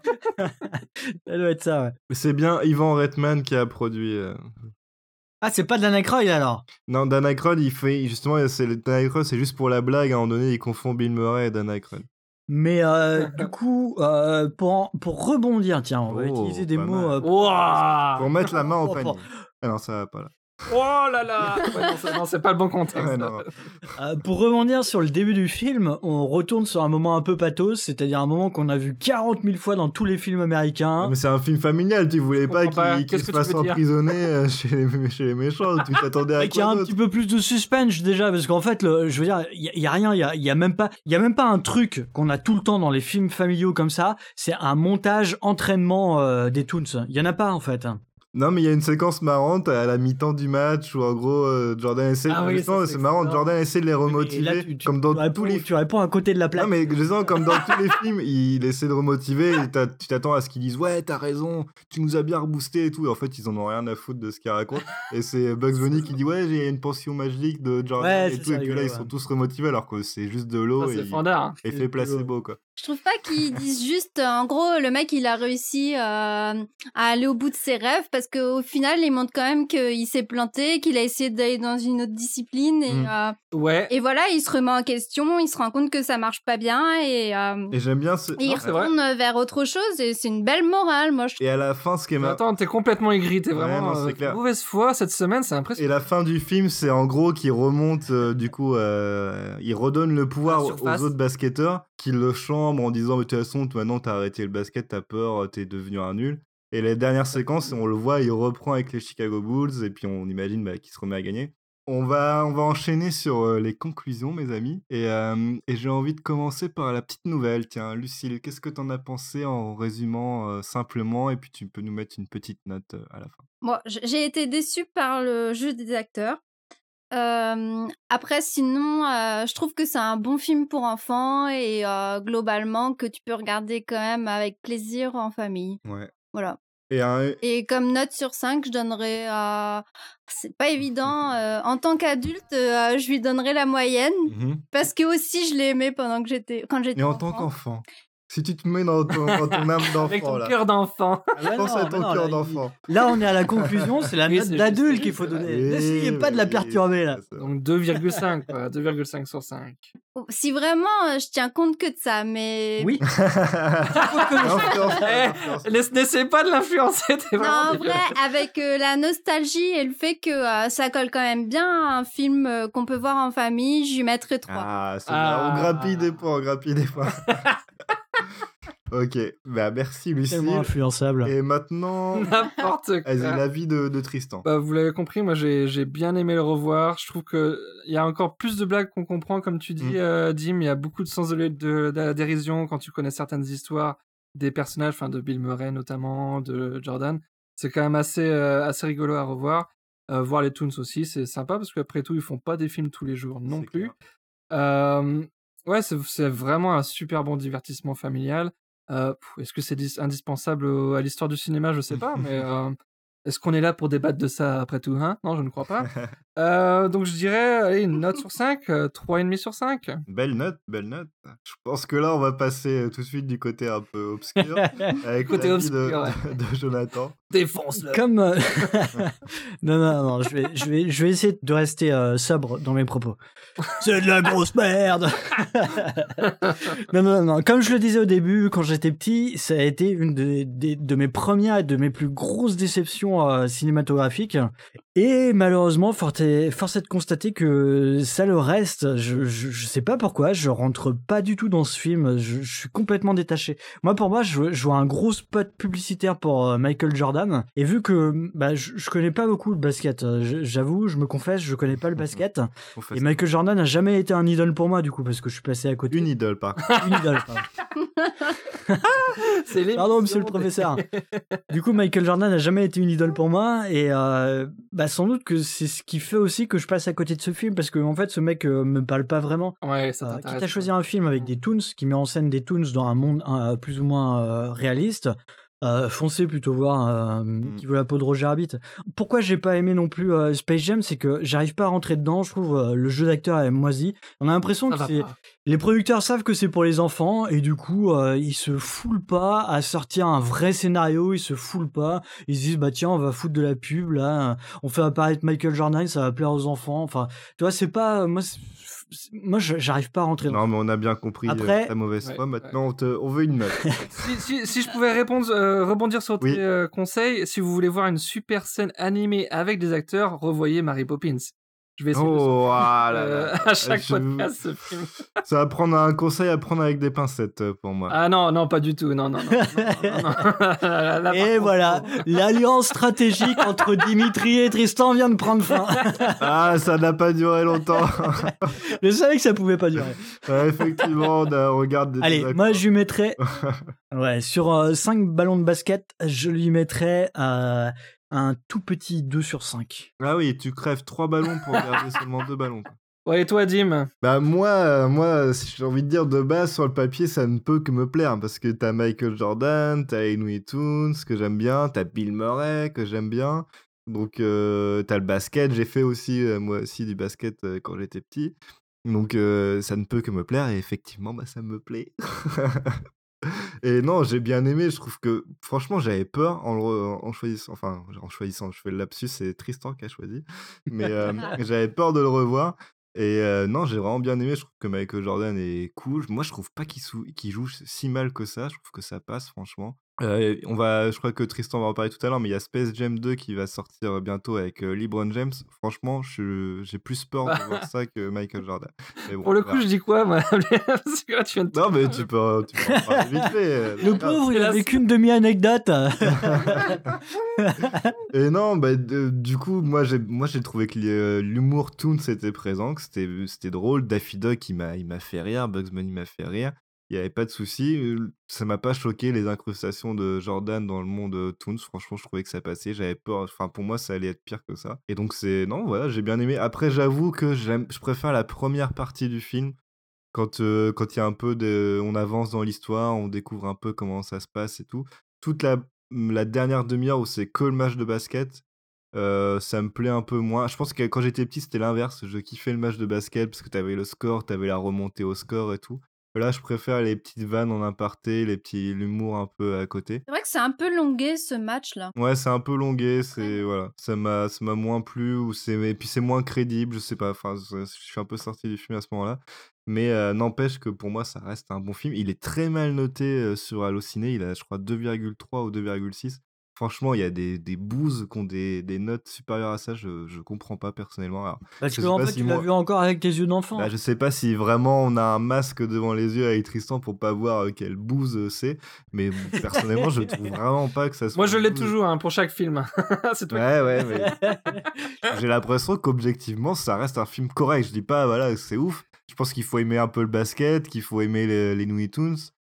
Speaker 7: Ça doit être ça, ouais.
Speaker 4: C'est bien Ivan Reitman qui a produit. euh.
Speaker 7: Ah, c'est pas Dan Aykroyd alors.
Speaker 4: Non, Dan Aykroyd, il fait justement, c'est Dan Aykroyd, c'est juste pour la blague. À un moment donné, il confond Bill Murray et Dan Aykroyd.
Speaker 7: Mais euh, du coup, euh, pour, en- pour rebondir, tiens, on va
Speaker 4: Oh,
Speaker 7: utiliser des
Speaker 4: pas
Speaker 7: mots.
Speaker 4: mal.
Speaker 7: euh,
Speaker 6: Wouah.
Speaker 4: Pour mettre la main au
Speaker 7: Oh,
Speaker 4: panier.
Speaker 7: oh.
Speaker 4: Ah non, ça va pas là.
Speaker 6: Oh là là. Ouais, non, c'est, non, c'est pas le bon contexte.
Speaker 4: Ouais, non, non.
Speaker 7: Euh, pour rebondir sur le début du film, on retourne sur un moment un peu pathos, c'est-à-dire un moment qu'on a vu quarante mille fois dans tous les films américains.
Speaker 4: Mais c'est un film familial, tu voulais pas qu'il,
Speaker 6: comprends pas.
Speaker 4: qu'il
Speaker 6: Qu'est-ce
Speaker 4: se
Speaker 6: que tu
Speaker 4: fasse
Speaker 6: veux dire
Speaker 4: emprisonner euh, chez, les, chez les méchants. Tu t'attendais à
Speaker 7: Et qu'il y a
Speaker 4: quoi
Speaker 7: un
Speaker 4: d'autre?
Speaker 7: petit peu plus de suspense déjà, parce qu'en fait, le, je veux dire, il y, a- il y a rien, il y a, il y a même pas, il y a même pas un truc qu'on a tout le temps dans les films familiaux comme ça. C'est un montage entraînement euh, des Toons. Il y en a pas en fait.
Speaker 4: Non, mais il y a une séquence marrante à la mi-temps du match où en gros euh, Jordan essaie.
Speaker 7: Ah oui,
Speaker 4: justement,
Speaker 7: ça,
Speaker 4: c'est
Speaker 7: c'est
Speaker 4: marrant,
Speaker 7: excellent.
Speaker 4: Jordan essaie de les
Speaker 7: Et
Speaker 4: remotiver
Speaker 7: là, tu, tu-
Speaker 4: comme dans
Speaker 7: tu réponds,
Speaker 4: tous les.
Speaker 7: tu réponds à côté de la plaque.
Speaker 4: Non, mais justement, comme dans tous les films, il essaie de remotiver et t'as- tu t'attends à ce qu'ils disent ouais, t'as raison, tu nous as bien reboosté et tout. Et en fait, ils en ont rien à foutre de ce qu'ils racontent. Et c'est Bugs Bunny qui dit ouais, j'ai une pension magique de Jordan
Speaker 7: Ouais,
Speaker 4: et
Speaker 7: c'est
Speaker 4: tout.
Speaker 7: ça,
Speaker 4: Et puis là,
Speaker 7: rigolo,
Speaker 4: ils
Speaker 7: ouais.
Speaker 4: sont tous remotivés alors que c'est juste de l'eau
Speaker 6: Ça,
Speaker 4: et
Speaker 6: c'est fandard. hein.
Speaker 4: effet placebo quoi.
Speaker 5: Je trouve pas qu'ils disent juste, euh, en gros, le mec il a réussi euh, à aller au bout de ses rêves parce qu'au final il montre quand même qu'il s'est planté, qu'il a essayé d'aller dans une autre discipline et,
Speaker 4: Mm.
Speaker 5: euh,
Speaker 6: Ouais.
Speaker 5: et voilà, il se remet en question, il se rend compte que ça marche pas bien et, euh,
Speaker 4: Et j'aime bien ce.
Speaker 5: et il
Speaker 6: Non, c'est vrai.
Speaker 5: retourne vers autre chose et c'est une belle morale, moi je trouve.
Speaker 4: Et à la fin, ce qui est
Speaker 6: Mais
Speaker 4: marrant.
Speaker 6: attends, t'es complètement aigri, t'es
Speaker 4: Ouais,
Speaker 6: vraiment
Speaker 4: non, c'est
Speaker 6: euh,
Speaker 4: clair.
Speaker 6: mauvaise foi cette semaine, c'est
Speaker 4: Et
Speaker 6: impressionnant.
Speaker 4: la fin du film, c'est en gros qu'il remonte, euh, du coup, euh, il redonne le pouvoir
Speaker 6: À la
Speaker 4: aux
Speaker 6: surface.
Speaker 4: autres basketteurs, qui le chambrent en disant, mais de toute façon, toi, maintenant, t'as arrêté le basket, t'as peur, t'es devenu un nul. Et les dernières séquences, on le voit, il reprend avec les Chicago Bulls, et puis on imagine bah, qu'il se remet à gagner. On va, on va enchaîner sur euh, les conclusions, mes amis. Et, euh, et j'ai envie de commencer par la petite nouvelle. Tiens, Lucille, qu'est-ce que t'en as pensé en résumant euh, simplement, et puis tu peux nous mettre une petite note euh, à la fin.
Speaker 5: Bon, j- j'ai été déçue par le jeu des acteurs. Euh, après, sinon, euh, je trouve que c'est un bon film pour enfants et euh, globalement que tu peux regarder quand même avec plaisir en famille.
Speaker 4: Ouais.
Speaker 5: Voilà.
Speaker 4: Et un,
Speaker 5: Et comme note sur cinq, je donnerais... euh, c'est pas évident. euh, en tant qu'adulte, euh, je lui donnerais la moyenne.
Speaker 4: Mhm.
Speaker 5: Parce que aussi, je l'ai aimé pendant que j'étais... Quand j'étais
Speaker 4: Et en
Speaker 5: enfant.
Speaker 4: tant qu'enfant, si tu te mets dans ton, dans ton âme d'enfant,
Speaker 6: Avec ton
Speaker 4: là,
Speaker 6: cœur d'enfant.
Speaker 7: Ah ouais,
Speaker 4: pense
Speaker 7: non,
Speaker 4: à
Speaker 7: mais
Speaker 4: ton
Speaker 7: non,
Speaker 4: cœur
Speaker 7: là,
Speaker 4: d'enfant.
Speaker 7: il- Là, on est à la conclusion, c'est la
Speaker 6: Oui,
Speaker 7: note
Speaker 6: c'est
Speaker 7: d'adulte
Speaker 6: juste,
Speaker 7: qu'il faut
Speaker 6: c'est vrai.
Speaker 7: donner.
Speaker 4: Oui,
Speaker 7: N'essayez pas de la
Speaker 4: oui,
Speaker 7: perturber là.
Speaker 4: c'est ça.
Speaker 6: Donc deux virgule cinq, quoi. deux virgule cinq sur cinq.
Speaker 5: Si vraiment, euh, je tiens compte que de ça, mais...
Speaker 7: Oui.
Speaker 4: Influence,
Speaker 6: Eh,
Speaker 4: influence.
Speaker 6: laisse- N'essaie pas de l'influencer, t'es
Speaker 5: Non,
Speaker 6: vraiment
Speaker 5: en vrai, avec euh, la nostalgie et le fait que euh, ça colle quand même bien à un film euh, qu'on peut voir en famille, je lui mettrais trois.
Speaker 4: Ah, c'est
Speaker 6: Ah.
Speaker 4: bien. On grappille des points, on grappille des points. Ok, bah merci
Speaker 7: Tellement
Speaker 4: Lucille.
Speaker 7: influençable.
Speaker 4: Et maintenant,
Speaker 6: N'importe
Speaker 4: vas-y,
Speaker 6: quoi.
Speaker 4: l'avis de, de Tristan.
Speaker 6: Bah, vous l'avez compris, moi j'ai j'ai bien aimé le revoir. Je trouve qu'il y a encore plus de blagues qu'on comprend, comme tu dis,
Speaker 4: Mm.
Speaker 6: euh, Dim. Il y a beaucoup de sens de, de, de la dérision quand tu connais certaines histoires des personnages, enfin de Bill Murray notamment, de Jordan. C'est quand même assez, euh, assez rigolo à revoir. Euh, voir les Toons aussi, c'est sympa parce qu'après tout, ils font pas des films tous les jours non
Speaker 4: C'est
Speaker 6: plus.
Speaker 4: clair.
Speaker 6: Euh, ouais, c'est, c'est vraiment un super bon divertissement familial. Euh, pff, est-ce que c'est dis- indispensable au- à l'histoire du cinéma? Je sais pas, mais euh, est-ce qu'on est là pour débattre de ça après tout, hein? Non, je ne crois pas. Euh, donc je dirais, allez, une note sur cinq, euh, trois virgule cinq sur cinq.
Speaker 4: Belle note, belle note. Je pense que là, on va passer euh, tout de suite du côté un peu obscur avec
Speaker 6: Côté
Speaker 4: l'avis de,
Speaker 6: obscur, ouais.
Speaker 4: de, de Jonathan.
Speaker 6: Défonce-le.
Speaker 7: Comme euh, non non non, je vais je vais je vais essayer de rester euh, sobre dans mes propos. C'est de la grosse merde. non non non, comme je le disais au début, quand j'étais petit, ça a été une de, de, de mes premières et de mes plus grosses déceptions euh, cinématographiques. Et malheureusement, force est, force est de constater que ça le reste. Je, je, je sais pas pourquoi, je rentre pas du tout dans ce film. Je, je suis complètement détaché. Moi, pour moi, je, je vois un gros spot publicitaire pour euh, Michael Jordan. Et vu que bah, je, je connais pas beaucoup le basket, euh, je- j'avoue, je me confesse, je connais pas le basket.
Speaker 4: Confesse.
Speaker 7: Et Michael Jordan n'a jamais été un idole pour moi, du coup, parce que je suis passé à côté.
Speaker 4: Une idole, par contre.
Speaker 7: Une idole, pardon.
Speaker 6: C'est les
Speaker 7: Pardon, monsieur le professeur. Du coup, Michael Jordan n'a jamais été une idole pour moi. Et euh, bah, sans doute que c'est ce qui fait aussi que je passe à côté de ce film. Parce que, en fait, ce mec euh, me parle pas vraiment.
Speaker 6: Ouais, ça
Speaker 7: Euh,
Speaker 6: t'intéresse.
Speaker 7: quitte à choisir un film avec des toons, qui met en scène des toons dans un monde euh, plus ou moins euh, réaliste, euh, foncez plutôt voir euh, qui veut la peau de Roger Rabbit. Pourquoi j'ai pas aimé non plus euh, Space Jam, c'est que j'arrive pas à rentrer dedans. Je trouve euh, le jeu d'acteur est moisi. On a l'impression
Speaker 6: Ça
Speaker 7: que
Speaker 6: va
Speaker 7: c'est
Speaker 6: pas.
Speaker 7: les producteurs savent que c'est pour les enfants et du coup euh, ils se foulent pas à sortir un vrai scénario. Ils se foulent pas. Ils se disent bah tiens on va foutre de la pub là. On fait apparaître Michael Jordan, ça va plaire aux enfants. Enfin tu vois c'est pas moi. c'est- Moi, je- j'arrive pas à rentrer dans
Speaker 4: Non, mais on a bien compris euh,
Speaker 7: Après-
Speaker 4: ta mauvaise
Speaker 6: Ouais,
Speaker 4: foi. Maintenant, on, te- on veut une note.
Speaker 6: Si, si, si je pouvais répondre, euh, rebondir sur
Speaker 4: Oui.
Speaker 6: tes euh, conseils, si vous voulez voir une super scène animée avec des acteurs, revoyez Mary Poppins. Je vais essayer de
Speaker 4: Oh,
Speaker 6: sortir,
Speaker 4: ah là
Speaker 6: euh,
Speaker 4: là.
Speaker 6: à chaque
Speaker 4: Je-
Speaker 6: podcast ce film.
Speaker 4: Ça va prendre un conseil à prendre avec des pincettes euh, pour moi.
Speaker 6: Ah non, non, pas du tout. Non, non, non. non, non, non. Là, là, par
Speaker 7: Et
Speaker 6: contre,
Speaker 7: voilà, l'alliance stratégique entre Dimitri et Tristan vient de prendre fin.
Speaker 4: Ah, ça n'a pas duré longtemps.
Speaker 7: Je savais que ça pouvait pas durer.
Speaker 4: Ouais, effectivement, on, a- on regarde des
Speaker 7: Allez,
Speaker 4: désaccords.
Speaker 7: moi je lui mettrais. Ouais, sur cinq ballons de basket, je lui mettrais euh, un tout petit deux sur cinq.
Speaker 4: Ah oui, tu crèves trois ballons pour garder seulement deux ballons. quoi.
Speaker 6: Ouais, et toi, Dim?
Speaker 4: Bah moi, euh, moi, si j'ai envie de dire de base sur le papier, ça ne peut que me plaire parce que t'as Michael Jordan, t'as Looney Tunes que j'aime bien, t'as Bill Murray que j'aime bien, donc euh, t'as le basket. J'ai fait aussi euh, moi aussi du basket euh, quand j'étais petit, donc euh, ça ne peut que me plaire et effectivement, bah ça me plaît. Et non, j'ai bien aimé. Je trouve que franchement, j'avais peur en, le re- en choisissant. Enfin, en choisissant, je fais le lapsus, c'est Tristan qui a choisi. Mais euh, j'avais peur de le revoir. Et euh, non, j'ai vraiment bien aimé. Je trouve que Michael Jordan est cool. Moi, je trouve pas qu'il sou- qu'il joue si mal que ça. Je trouve que ça passe, franchement. Euh, on va, je crois que Tristan va en parler tout à l'heure, mais il y a Space Jam deux qui va sortir bientôt avec euh, LeBron James. Franchement, je- j'ai plus peur de voir ça que Michael Jordan. Mais bon,
Speaker 6: Pour le
Speaker 4: on verra.
Speaker 6: coup, je dis quoi, moi? Parce que là, tu viens de...
Speaker 4: Non, mais tu peux, tu peux en parler vite fait. euh,
Speaker 7: Le
Speaker 4: c'est grave.
Speaker 7: pauvre, il avait qu'une demi-anecdote.
Speaker 4: Et non, bah, de- du coup, moi j'ai, moi j'ai trouvé que euh, l'humour Toons était présent, que c'était, c'était drôle. Daffy Duck, il m'a, il m'a fait rire. Bugs Bunny m'a fait rire. Il n'y avait pas de souci. Euh, Ça m'a pas choqué les incrustations de Jordan dans le monde euh, Toons. Franchement, je trouvais que ça passait. J'avais peur. Enfin, pour moi, ça allait être pire que ça. Et donc, c'est. Non, voilà, j'ai bien aimé. Après, j'avoue que j'aime, je préfère la première partie du film. Quand euh, quand il y a un peu de. On avance dans l'histoire, on découvre un peu comment ça se passe et tout. Toute la, la dernière demi-heure où c'est que le match de basket. Euh, ça me plaît un peu moins. Je pense que quand j'étais petit, c'était l'inverse. Je kiffais le match de basket parce que t'avais le score, t'avais la remontée au score et tout. Là, je préfère les petites vannes en aparté, les petits, l'humour un peu à côté.
Speaker 5: C'est vrai que c'est un peu longué ce match-là.
Speaker 4: Ouais, c'est un peu longué, c'est voilà, ça m'a, ça m'a moins plu ou c'est, et puis c'est moins crédible, je sais pas. Enfin, je je suis un peu sorti du film à ce moment-là, mais euh, n'empêche que pour moi, ça reste un bon film. Il est très mal noté euh, sur Allociné, il a, je crois, deux virgule trois ou deux virgule six. Franchement, il y a des, des bouses qui ont des, des notes supérieures à ça, je, je comprends pas personnellement. Alors,
Speaker 7: Parce
Speaker 4: je
Speaker 7: que
Speaker 4: sais
Speaker 7: en
Speaker 4: pas
Speaker 7: fait,
Speaker 4: si
Speaker 7: tu l'as
Speaker 4: moi-
Speaker 7: vu encore avec tes yeux d'enfant.
Speaker 4: bah, je sais pas si vraiment on a un masque devant les yeux avec Tristan pour pas voir euh, quelle bouse euh, c'est, mais bon, personnellement, je trouve vraiment pas que ça soit.
Speaker 6: Moi, je
Speaker 4: une
Speaker 6: l'ai
Speaker 4: bouse.
Speaker 6: toujours hein, pour chaque film. C'est toi.
Speaker 4: Ouais, ouais, mais j'ai l'impression qu'objectivement, ça reste un film correct. Je dis pas, voilà, c'est ouf. Je pense qu'il faut aimer un peu le basket, qu'il faut aimer les, les Looney Tunes.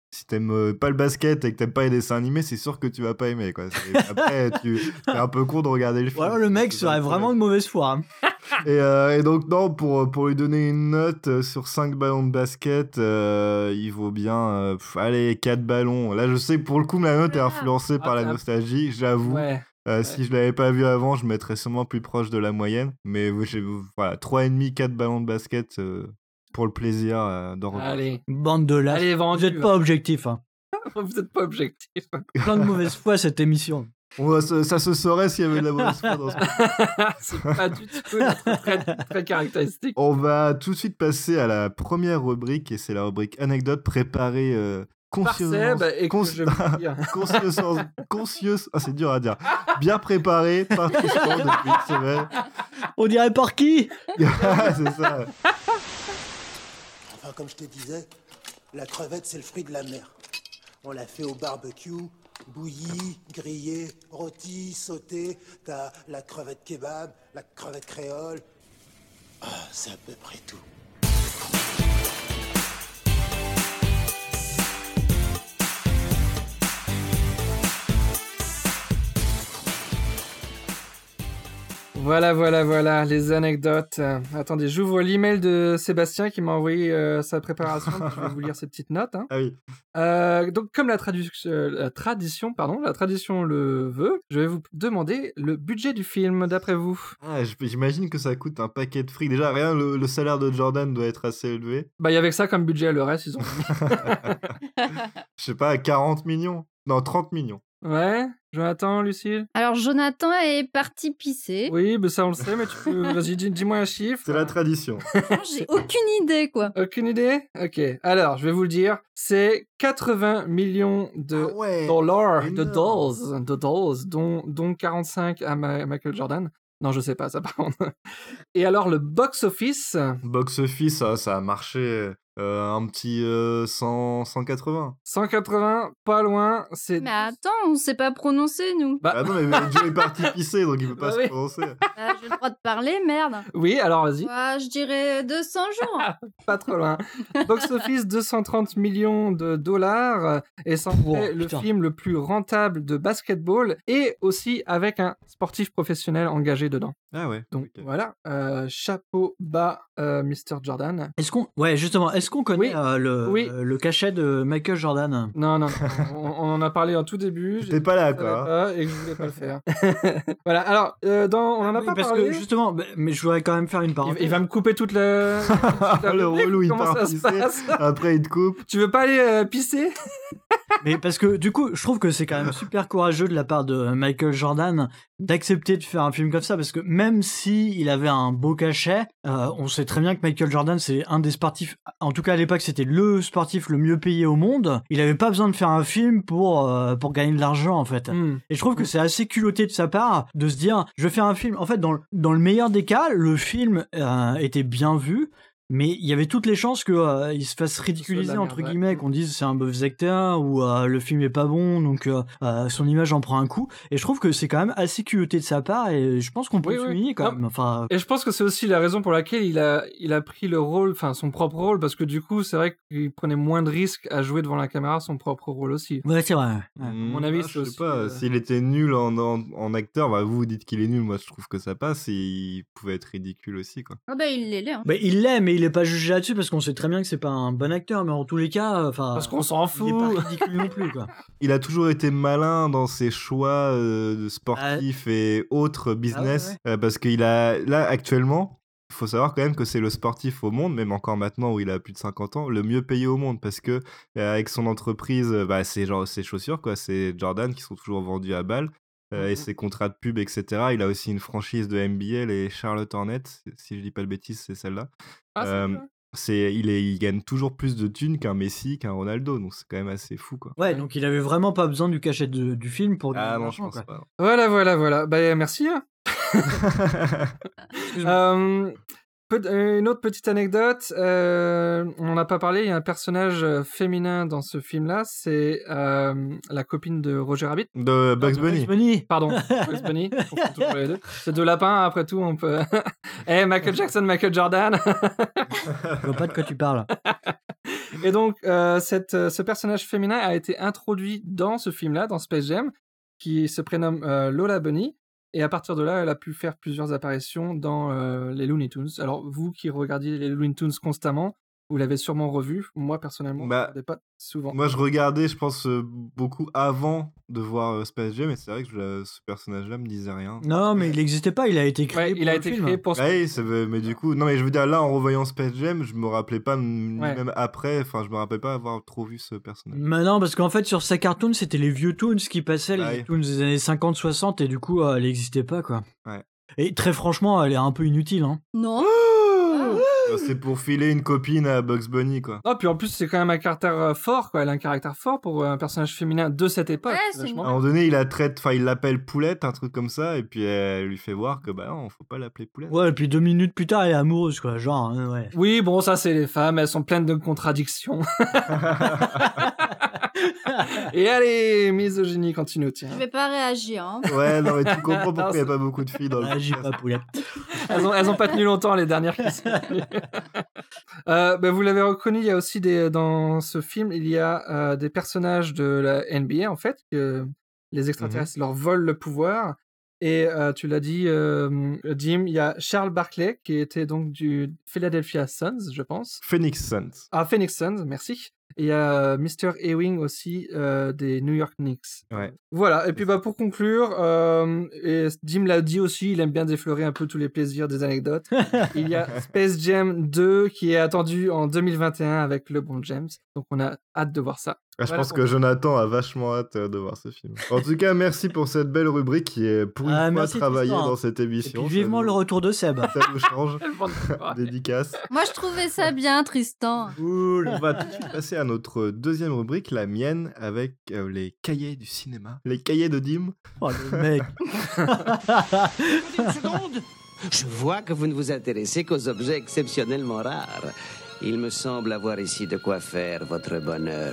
Speaker 4: si t'aimes euh, pas le basket et que t'aimes pas les dessins animés, c'est sûr que tu vas pas aimer, quoi. C'est- Après, tu t'es un peu con de regarder le film.
Speaker 7: Voilà, le mec
Speaker 4: C'est ça
Speaker 7: serait
Speaker 4: le problème.
Speaker 7: vraiment de mauvaise foi. hein.
Speaker 4: Et, euh, et donc, non, pour, pour lui donner une note euh, sur cinq ballons de basket, euh, il vaut bien, euh, pff, allez, quatre ballons. Là, je sais que pour le coup, ma note est influencée par la nostalgie, j'avoue.
Speaker 6: Ouais.
Speaker 4: Euh, Si je l'avais pas vu avant, je mettrais sûrement plus proche de la moyenne. Mais oui, j'ai- voilà, trois virgule cinq, quatre ballons de basket euh, pour le plaisir euh, d'en revoir.
Speaker 6: Allez.
Speaker 7: Bande de lâches.
Speaker 6: Allez, vendu,
Speaker 7: Vous êtes pas
Speaker 6: hein.
Speaker 7: objectif. Hein.
Speaker 6: Vous êtes pas objectif.
Speaker 7: Plein de mauvaise foi cette émission.
Speaker 4: On va se- ça se saurait s'il y avait de la mauvaise foi dans ce
Speaker 6: C'est pas du tout notre trait, très caractéristique.
Speaker 4: On va tout de suite passer à la première rubrique, et c'est la rubrique anecdote préparée euh,
Speaker 6: Par
Speaker 4: conscieusement.
Speaker 6: Seb, et que je vais vous dire.
Speaker 4: conscieusement- conscieuse- ah, c'est dur à dire. Bien préparée par Tristan depuis une semaine.
Speaker 7: On dirait par qui
Speaker 4: C'est ça.
Speaker 17: Enfin, comme je te disais, la crevette, c'est le fruit de la mer. On l'a fait au barbecue, bouillie, grillée, rôtie, sautée. T'as la crevette kebab, la crevette créole. Ah, c'est à peu près tout.
Speaker 6: Voilà, voilà, voilà, les anecdotes. Euh, attendez, j'ouvre l'email de Sébastien qui m'a envoyé euh, sa préparation. puis je vais vous lire ses petites notes. hein.
Speaker 4: Ah oui.
Speaker 6: Euh, donc, comme la, tradu- euh, la tradition, pardon, la tradition le veut, je vais vous demander le budget du film, d'après vous.
Speaker 4: Ah, j- j'imagine que ça coûte un paquet de fric. Déjà, rien, le, le salaire de Jordan doit être assez élevé.
Speaker 6: Bah, il y avait que ça comme budget, le reste, ils ont.
Speaker 4: Je sais pas, quarante millions. Non, trente millions.
Speaker 6: Ouais, Jonathan, Lucille.
Speaker 5: Alors, Jonathan est parti pisser.
Speaker 6: Oui, bah ça on le sait, mais tu peux. Vas-y, dis- dis-moi un chiffre.
Speaker 4: C'est la tradition.
Speaker 5: J'ai aucune idée, quoi.
Speaker 6: Aucune idée? Ok. Alors, je vais vous le dire. C'est quatre-vingts millions de dollars, de dollars, de dollars, dont, dont quarante-cinq à Ma- Michael Jordan. Non, je sais pas, ça par contre. Et alors, le box-office.
Speaker 4: Box-office, ça, ça a marché euh, un petit euh, cent, cent quatre-vingts.
Speaker 6: cent quatre-vingts, pas loin. C'est.
Speaker 5: Mais attends, on sait pas prononcer, nous.
Speaker 6: Bah,
Speaker 4: Ah non, mais Joe est parti pisser, donc il peut pas
Speaker 6: Bah
Speaker 4: se
Speaker 6: oui.
Speaker 4: prononcer.
Speaker 5: Ah, j'ai le droit de parler, merde.
Speaker 6: Oui, alors vas-y.
Speaker 5: Ouais, je dirais deux cents jours.
Speaker 6: Pas trop loin. Box-office, deux cent trente millions de dollars. Et c'est
Speaker 7: Wow,
Speaker 6: le
Speaker 7: putain.
Speaker 6: film le plus rentable de basketball. Et aussi avec un sportif professionnel engagé dedans.
Speaker 4: Ah ouais.
Speaker 6: Donc voilà, euh, chapeau bas, euh, mister Jordan.
Speaker 7: Est-ce qu'on, ouais, justement, est-ce qu'on connaît
Speaker 6: Oui.
Speaker 7: euh, le,
Speaker 6: Oui.
Speaker 7: euh, le cachet de Michael Jordan?
Speaker 6: Non, non, non, on, on en a parlé en tout début.
Speaker 4: T'es pas là,
Speaker 6: je savais
Speaker 4: quoi.
Speaker 6: pas et que je voulais pas le faire. Voilà, alors, euh, dans, on en a
Speaker 7: Oui,
Speaker 6: pas
Speaker 7: parce
Speaker 6: parlé.
Speaker 7: que justement, bah, mais je voudrais quand même faire une
Speaker 6: Il,
Speaker 7: parenthèse.
Speaker 6: il va me couper toute la. toute la
Speaker 4: Le
Speaker 6: rubrique,
Speaker 4: relou, il
Speaker 6: comment
Speaker 4: part
Speaker 6: ça se
Speaker 4: pisser.
Speaker 6: passe
Speaker 4: Après, il te coupe.
Speaker 6: Tu veux pas aller euh, pisser?
Speaker 7: Mais parce que du coup, je trouve que c'est quand même super courageux de la part de Michael Jordan d'accepter de faire un film comme ça, parce que même si il avait un beau cachet, euh, on sait très bien que Michael Jordan c'est un des sportifs, en tout cas à l'époque c'était le sportif le mieux payé au monde. Il avait pas besoin de faire un film pour euh, pour gagner de l'argent en fait.
Speaker 6: Mm.
Speaker 7: Et je trouve que c'est assez culotté de sa part de se dire je vais faire un film. En fait, dans le, dans le meilleur des cas, le film euh, était bien vu. Mais il y avait toutes les chances qu'il euh, se fasse ridiculiser,
Speaker 6: merde,
Speaker 7: entre
Speaker 6: ouais.
Speaker 7: guillemets, qu'on dise c'est un mauvais acteur ou euh, le film est pas bon, donc euh, euh, son image en prend un coup. Et je trouve que c'est quand même assez culotté de sa part et je pense qu'on peut
Speaker 6: Oui,
Speaker 7: le
Speaker 6: oui.
Speaker 7: souligner quand
Speaker 6: Non.
Speaker 7: même. Enfin,
Speaker 6: Et je pense que c'est aussi la raison pour laquelle il a, il a pris le rôle, enfin son propre rôle, parce que du coup, c'est vrai qu'il prenait moins de risques à jouer devant la caméra son propre rôle aussi.
Speaker 7: ouais, c'est vrai. Ouais.
Speaker 6: À mon avis,
Speaker 4: Ah,
Speaker 6: c'est
Speaker 4: je
Speaker 6: aussi.
Speaker 4: sais pas,
Speaker 6: euh,
Speaker 4: s'il était nul en, en, en acteur, bah vous vous dites qu'il est nul, moi je trouve que ça passe, et il pouvait être ridicule aussi, quoi.
Speaker 5: Ah bah, il l'est, là.
Speaker 7: Bah, il l'est, mais il est pas jugé là-dessus parce qu'on sait très bien que c'est pas un bon acteur. Mais en tous les cas, enfin,
Speaker 6: Parce qu'on s'en
Speaker 7: il est
Speaker 6: fout.
Speaker 7: pas ridicule non plus, quoi.
Speaker 4: Il a toujours été malin dans ses choix euh, de sportifs et autres business,
Speaker 7: ouais,
Speaker 4: euh, parce qu'il a, là actuellement, il faut savoir quand même que c'est le sportif au monde, même encore maintenant où il a plus de cinquante ans, le mieux payé au monde, parce que euh, avec son entreprise, euh, bah, c'est genre ses chaussures, quoi, c'est Jordan qui sont toujours vendus à balle. Euh, et ses contrats de pub, et cetera. Il a aussi une franchise de N B A, les Charlotte Hornets, si je dis pas de bêtises, c'est celle-là.
Speaker 6: Ah, c'est
Speaker 4: Euh,
Speaker 6: vrai.
Speaker 4: c'est, il, est, il gagne toujours plus de thunes qu'un Messi, qu'un Ronaldo, donc c'est quand même assez fou, quoi.
Speaker 7: Ouais, donc il avait vraiment pas besoin du cachet de- du film pour.
Speaker 4: Ah
Speaker 7: gagner de
Speaker 4: non, je
Speaker 7: l'argent,
Speaker 4: pense
Speaker 7: quoi.
Speaker 4: pas.
Speaker 6: Voilà, voilà, voilà. Bah, merci. Hein. Euh, peut- euh, une autre petite anecdote, euh, on n'en a pas parlé, il y a un personnage euh, féminin dans ce film-là, c'est euh, la copine de Roger Rabbit.
Speaker 4: De Bugs
Speaker 7: de
Speaker 4: Bunny.
Speaker 7: Bugs Bunny.
Speaker 6: Pardon, Bugs Bunny, on confond toujours les deux. C'est deux lapins, après tout, on peut... Eh, Michael Jackson, Michael Jordan.
Speaker 7: Je vois pas de quoi tu parles.
Speaker 6: Et donc, euh, cette, euh, ce personnage féminin a été introduit dans ce film-là, dans Space Jam, qui se prénomme euh, Lola Bunny. Et à partir de là, elle a pu faire plusieurs apparitions dans euh, les Looney Tunes. Alors, vous qui regardiez les Looney Tunes constamment, vous l'avez sûrement revu. Moi, personnellement,
Speaker 4: Bah,
Speaker 6: je ne regardais pas souvent.
Speaker 4: Moi, je regardais, je pense, euh, beaucoup avant de voir euh, Space Jam, et c'est vrai que je- ce personnage-là me disait rien.
Speaker 7: Non, mais il n'existait pas, il a été créé
Speaker 6: Ouais,
Speaker 7: pour
Speaker 6: il a
Speaker 7: le
Speaker 6: été
Speaker 7: film.
Speaker 6: créé pour ce
Speaker 4: Ouais, ça veut- mais du coup, non, mais je veux dire, là, en revoyant Space Jam, je me rappelais pas, m-
Speaker 6: Ouais.
Speaker 4: même après, enfin, je me rappelle pas avoir trop vu ce personnage.
Speaker 7: Mais non, parce qu'en fait, sur sa cartoon, c'était les vieux Toons qui passaient, les
Speaker 4: Ouais.
Speaker 7: vieux Toons des années cinquante soixante, et du coup, euh, elle n'existait pas, quoi.
Speaker 4: Ouais.
Speaker 7: Et très franchement, elle est un peu inutile, hein.
Speaker 5: Non.
Speaker 4: Euh, C'est pour filer une copine à Bugs Bunny, quoi.
Speaker 6: Non, puis en plus, c'est quand même un caractère euh, fort, quoi. Elle a un caractère fort pour euh, un personnage féminin de cette époque.
Speaker 5: Ouais,
Speaker 6: c'est
Speaker 5: c'est
Speaker 6: vachement
Speaker 4: À un moment donné, il la traite, enfin, il l'appelle Poulette, un truc comme ça, et puis elle lui fait voir que, bah non, faut pas l'appeler Poulette.
Speaker 7: Ouais, et puis deux minutes plus tard, elle est amoureuse, quoi. Genre, hein, ouais.
Speaker 6: Oui, bon, ça, c'est les femmes, elles sont pleines de contradictions. Et allez, misogynie continue, tiens.
Speaker 5: Je vais pas réagir. Hein.
Speaker 4: Ouais, non, mais tu comprends
Speaker 6: Non,
Speaker 4: pourquoi il n'y a
Speaker 6: c'est-
Speaker 4: pas beaucoup de filles dans le
Speaker 7: Agis
Speaker 4: podcast.
Speaker 7: pas, Poulette.
Speaker 6: Elles ont, elles ont pas tenu longtemps, les dernières qui sont venues. euh, ben, vous l'avez reconnu, il y a aussi des, dans ce film, il y a euh, des personnages de la N B A, en fait, que les extraterrestres leur volent le pouvoir. Et euh, tu l'as dit, euh, Jim, il y a Charles Barkley, qui était donc du Philadelphia Suns, je pense.
Speaker 4: Phoenix Suns.
Speaker 6: Ah, Phoenix Suns, merci. Et il y a mister Ewing aussi euh, des New York Knicks.
Speaker 4: Ouais.
Speaker 6: Voilà, et puis bah, pour conclure, euh, et Jim l'a dit aussi, il aime bien déflorer un peu tous les plaisirs des anecdotes. Il y a Space Jam deux qui est attendu en deux mille vingt et un avec LeBron James. Donc on a hâte de voir ça.
Speaker 4: Ah, je
Speaker 6: Voilà
Speaker 4: pense
Speaker 6: pour-
Speaker 4: que Jonathan a vachement hâte euh, de voir ce film. En tout cas, merci pour cette belle rubrique qui est pour une
Speaker 7: Ah,
Speaker 4: fois
Speaker 7: merci,
Speaker 4: travaillée
Speaker 7: Tristan.
Speaker 4: dans cette
Speaker 7: Et
Speaker 4: émission.
Speaker 7: puis
Speaker 4: Ça
Speaker 7: vivement
Speaker 4: nous-
Speaker 7: le retour de Seb.
Speaker 4: Ça nous change. Dédicace.
Speaker 5: Moi, je trouvais ça bien, Tristan.
Speaker 4: On va tout de suite passer à notre deuxième rubrique, la mienne, avec euh, les cahiers du cinéma. Les cahiers de Dim.
Speaker 7: Oh, le mec.
Speaker 18: Une seconde. Je vois que vous ne vous intéressez qu'aux objets exceptionnellement rares. Il me semble avoir ici de quoi faire votre bonheur.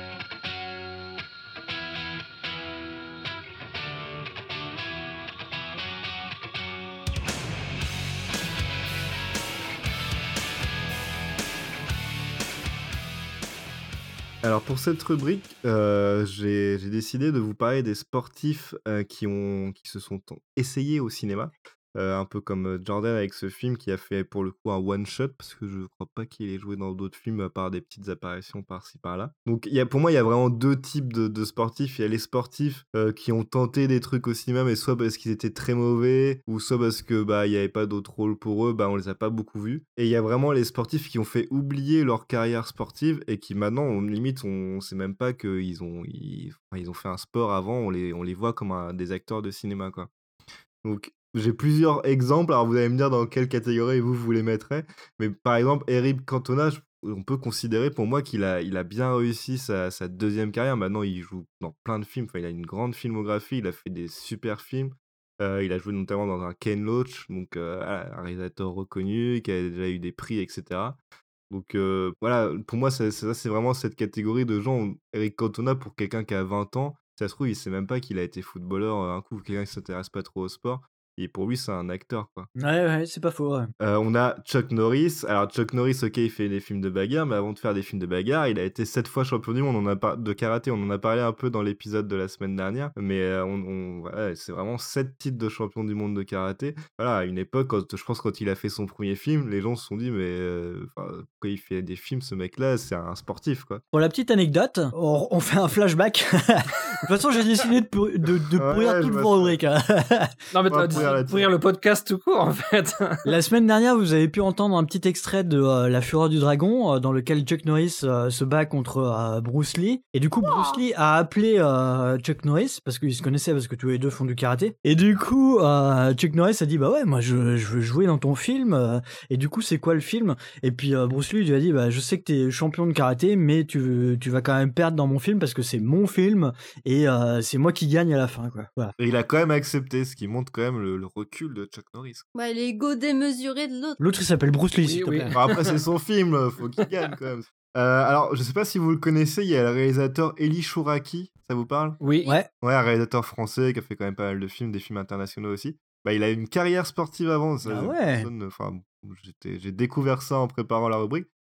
Speaker 4: Alors pour cette rubrique, euh, j'ai j'ai décidé de vous parler des sportifs euh, qui, ont, qui se sont en- essayés au cinéma. Euh, un peu comme euh, Jordan avec ce film qui a fait pour le coup un one-shot, parce que je crois pas qu'il ait joué dans d'autres films à part des petites apparitions par-ci par-là. Donc il y a, pour moi, il y a vraiment deux types de, de sportifs. Il y a les sportifs euh, qui ont tenté des trucs au cinéma, mais soit parce qu'ils étaient très mauvais, ou soit parce que bah il y avait pas d'autres rôles pour eux, bah on les a pas beaucoup vus. Et il y a vraiment les sportifs qui ont fait oublier leur carrière sportive et qui maintenant, on, limite, on, on sait même pas qu'ils ont, ils, enfin, ils ont fait un sport avant, on les, on les voit comme un- des acteurs de cinéma, quoi. Donc, j'ai plusieurs exemples. Alors, vous allez me dire dans quelle catégorie vous, vous les mettrez. Mais par exemple, Eric Cantona, je- on peut considérer pour moi qu'il a, il a bien réussi sa, sa deuxième carrière. Maintenant, il joue dans plein de films. Enfin, il a une grande filmographie. Il a fait des super films. Euh, il a joué notamment dans un Ken Loach, donc euh, voilà, un réalisateur reconnu, qui a déjà eu des prix, et cetera. Donc euh, voilà, pour moi, ça, ça, c'est vraiment cette catégorie de gens. où Eric Cantona, pour quelqu'un qui a vingt ans, ça se trouve, il sait même pas qu'il a été footballeur euh, un coup, ou quelqu'un qui s'intéresse pas trop au sport. Et pour lui, c'est un acteur, quoi.
Speaker 7: Ouais, ouais, c'est pas faux, ouais.
Speaker 4: Euh, on a Chuck Norris. Alors, Chuck Norris, ok, il fait des films de bagarre, mais avant de faire des films de bagarre, il a été sept fois champion du monde. On en a par- de karaté, on en a parlé un peu dans l'épisode de la semaine dernière, mais euh, on, on- voilà, c'est vraiment sept titres de champion du monde de karaté. Voilà, à une époque, quand, je pense quand il a fait son premier film, les gens se sont dit, mais euh, enfin, pourquoi il fait des films, ce mec-là, c'est un sportif, quoi.
Speaker 7: Pour la petite anecdote, on, on fait un flashback. De toute façon, j'ai décidé de, pour- de, de
Speaker 4: Ouais,
Speaker 7: pourrir
Speaker 4: je
Speaker 7: toutes
Speaker 4: vois
Speaker 7: vos
Speaker 4: ça.
Speaker 7: rubriques. hein.
Speaker 6: Non, mais
Speaker 4: On va
Speaker 6: tu
Speaker 4: pourrir
Speaker 6: vas
Speaker 4: là-dessus.
Speaker 6: pourrir le podcast tout court, en fait.
Speaker 7: La semaine dernière, vous avez pu entendre un petit extrait de euh, La Fureur du Dragon, euh, dans lequel Chuck Norris euh, se bat contre euh, Bruce Lee. Et du coup, Bruce Lee a appelé euh, Chuck Norris, parce qu'ils se connaissaient, parce que tous les deux font du karaté. Et du coup, euh, Chuck Norris a dit, bah ouais, moi je, je veux jouer dans ton film. euh, et du coup, c'est quoi le film? Et puis euh, Bruce Lee lui a dit, bah je sais que t'es champion de karaté, mais tu, tu vas quand même perdre dans mon film, parce que c'est mon film, et euh, c'est moi qui gagne à la fin, quoi. Voilà.
Speaker 4: Et il a quand même accepté, ce qui montre quand même le, le recul de Chuck Norris.
Speaker 5: Ouais, l'ego démesuré de l'autre.
Speaker 7: L'autre, il s'appelle Bruce Lee,
Speaker 6: Oui,
Speaker 7: s'il te
Speaker 6: oui.
Speaker 7: plaît.
Speaker 4: Bon, après, c'est son film, faut qu'il gagne quand même. Euh, alors, je sais pas si vous le connaissez, il y a le réalisateur Eli Chouraki, ça vous parle?
Speaker 6: Oui.
Speaker 7: Ouais.
Speaker 4: Ouais, un réalisateur français qui a fait quand même pas mal de films, des films internationaux aussi. Bah, il a une carrière sportive avant. Ça,
Speaker 7: Ah ouais.
Speaker 4: personne- enfin, j'étais- j'ai découvert ça en préparant la rubrique.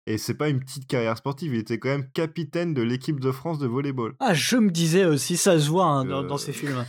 Speaker 4: Et c'est pas une petite carrière sportive, il était quand même capitaine de l'équipe de France de volleyball.
Speaker 7: Ah, je me disais aussi, ça se voit hein, dans, dans ces films.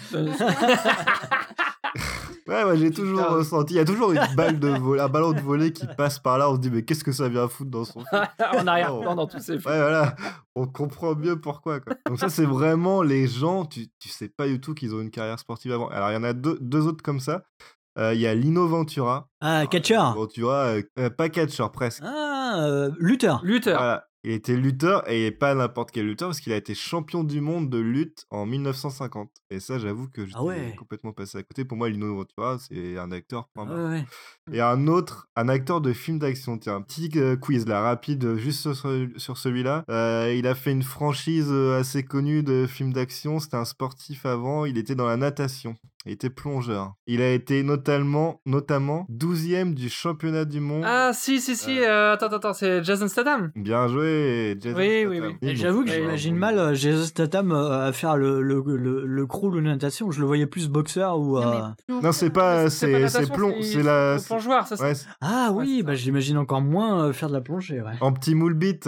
Speaker 4: Ouais, ouais, j'ai toujours Putain. ressenti. Il y a toujours une balle de volley, un ballon de volley qui passe par là. On se dit, mais qu'est-ce que ça vient foutre dans son film?
Speaker 6: En arrière-plan dans tous ces films.
Speaker 4: Ouais, voilà. On comprend mieux pourquoi, quoi. Donc, ça, c'est vraiment les gens, tu, tu sais pas du tout qu'ils ont une carrière sportive avant. Alors, il y en a deux, deux autres comme ça. Il euh, y a Lino Ventura.
Speaker 7: Ah, catcher.
Speaker 4: Ventura, euh, euh, pas catcher, presque.
Speaker 7: Ah, euh, lutteur.
Speaker 6: Lutteur.
Speaker 4: Voilà. Il était lutteur et pas n'importe quel lutteur parce qu'il a été champion du monde de lutte en mille neuf cent cinquante. Et ça, j'avoue que j'étais
Speaker 7: ah ouais.
Speaker 4: complètement passé à côté. Pour moi, Lino Ventura, c'est un acteur.
Speaker 7: Ah ouais.
Speaker 4: Et un autre, un acteur de film d'action. Tiens, un petit euh, quiz là, rapide, juste sur, sur celui-là. Euh, il a fait une franchise assez connue de films d'action. C'était un sportif avant. Il était dans la natation. Il était plongeur. Il a été notamment, notamment douzième du championnat du monde.
Speaker 6: Ah, si, si, si. Euh, attends, attends, c'est Jason Statham.
Speaker 4: Bien joué, Jason
Speaker 6: oui,
Speaker 4: Statham.
Speaker 6: Oui, oui,
Speaker 7: oui. J'avoue que j'imagine mal euh, Jason Statham euh, à faire le, le, le, le crawl ou la natation. Je le voyais plus boxeur ou. Euh...
Speaker 4: Non, non, c'est pas. C'est, c'est, c'est plong. C'est la.
Speaker 6: C'est plongeoir, ça.
Speaker 4: Ouais,
Speaker 7: ah oui, ouais, bah, je l'imagine encore moins euh, faire de la plongée. Ouais.
Speaker 4: En petit moule bite.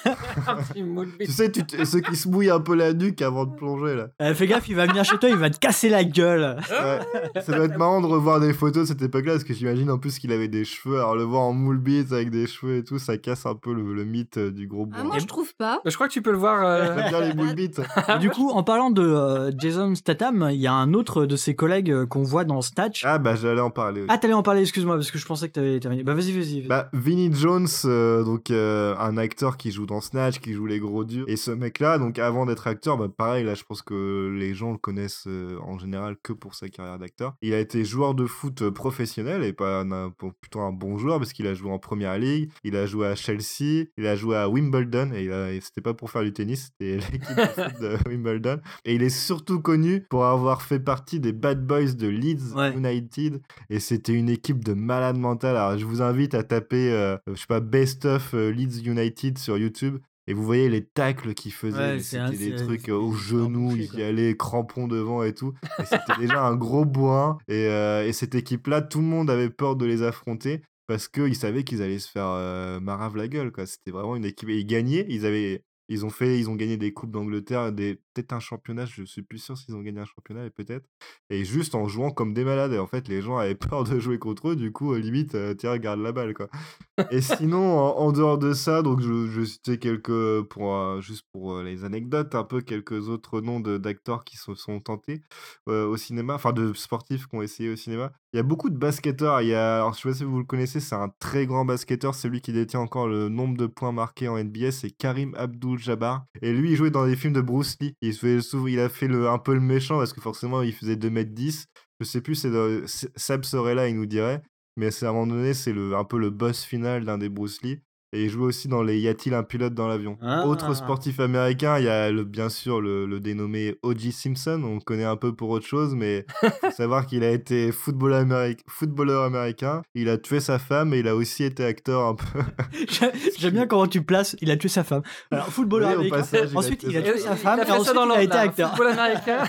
Speaker 6: Un petit moule bite.
Speaker 4: Tu sais, tu t... ceux qui se mouillent un peu la nuque avant de plonger, là.
Speaker 7: Euh, fais gaffe, il va venir chez toi, il va te casser la gueule.
Speaker 4: Ouais. Ça doit être marrant de revoir des photos de cette époque-là, parce que j'imagine en plus qu'il avait des cheveux. Alors le voir en moule bite avec des cheveux et tout, ça casse un peu le, le mythe du gros bourrin.
Speaker 5: Ah, moi je trouve pas.
Speaker 6: Bah, je crois que tu peux le voir. Euh...
Speaker 4: J'aime bien les moule bites.
Speaker 7: Du coup, en parlant de euh, Jason Statham, il y a un autre de ses collègues euh, qu'on voit dans Snatch.
Speaker 4: Ah bah j'allais en parler. Aussi.
Speaker 7: Ah t'allais en parler, excuse-moi, parce que je pensais que t'avais terminé. Bah vas-y, vas-y. vas-y.
Speaker 4: Bah Vinnie Jones, euh, donc euh, un acteur qui joue dans Snatch, qui joue les gros durs. Et ce mec-là, donc avant d'être acteur, bah pareil, là je pense que les gens le connaissent euh, en général que pour sa carrière d'acteur. Il a été joueur de foot professionnel et pas un, plutôt un bon joueur parce qu'il a joué en Première Ligue, il a joué à Chelsea, il a joué à Wimbledon et, il a, et c'était pas pour faire du tennis, c'était l'équipe de foot de Wimbledon. Et il est surtout connu pour avoir fait partie des Bad Boys de Leeds ouais. United et c'était une équipe de malades mentales. Alors je vous invite à taper, euh, je sais pas, Best of euh, Leeds United sur YouTube. Et vous voyez les tacles qu'ils faisaient, ouais, c'était un, des trucs c'est, au genou, ils y allaient crampons devant et tout. Et c'était déjà un gros bourrin. Et, euh, et cette équipe-là, tout le monde avait peur de les affronter parce qu'ils savaient qu'ils allaient se faire euh, marave la gueule, quoi. C'était vraiment une équipe. Et ils gagnaient, ils avaient... Ils ont fait, ils ont gagné des coupes d'Angleterre, des, peut-être un championnat, je suis plus sûr s'ils ont gagné un championnat, et peut-être. Et juste en jouant comme des malades. Et en fait, les gens avaient peur de jouer contre eux, du coup, limite, euh, tiens, garde la balle, quoi. Et sinon, en, en dehors de ça, donc je, je citais quelques, pour, euh, juste pour euh, les anecdotes, un peu quelques autres noms de, d'acteurs qui se sont tentés euh, au cinéma, enfin de sportifs qui ont essayé au cinéma. Il y a beaucoup de basketteurs. Il y a, alors je sais pas si vous le connaissez, c'est un très grand basketteur, celui qui détient encore le nombre de points marqués en N B A, c'est Karim Abdul-Jabbar. Et lui, il jouait dans des films de Bruce Lee. Il, fait, il a fait le, un peu le méchant parce que forcément, il faisait deux mètres dix. Je sais plus, c'est de, Seb serait là, il nous dirait. Mais c'est, à un moment donné, c'est le, un peu le boss final d'un des Bruce Lee. Et il jouait aussi dans les Y a-t-il un pilote dans l'avion. Ah. Autre sportif américain, il y a le, bien sûr le, le dénommé O J Simpson. On le connaît un peu pour autre chose, mais il faut savoir qu'il a été footballeur, améri- footballeur américain. Il a tué sa femme et il a aussi été acteur un peu.
Speaker 7: J'aime bien comment tu places. Il a tué sa femme. Alors, footballeur oui, américain. Passage, ensuite, il a tué, il a tué sa femme. Il a, et ensuite, il a été acteur.
Speaker 6: Football américain.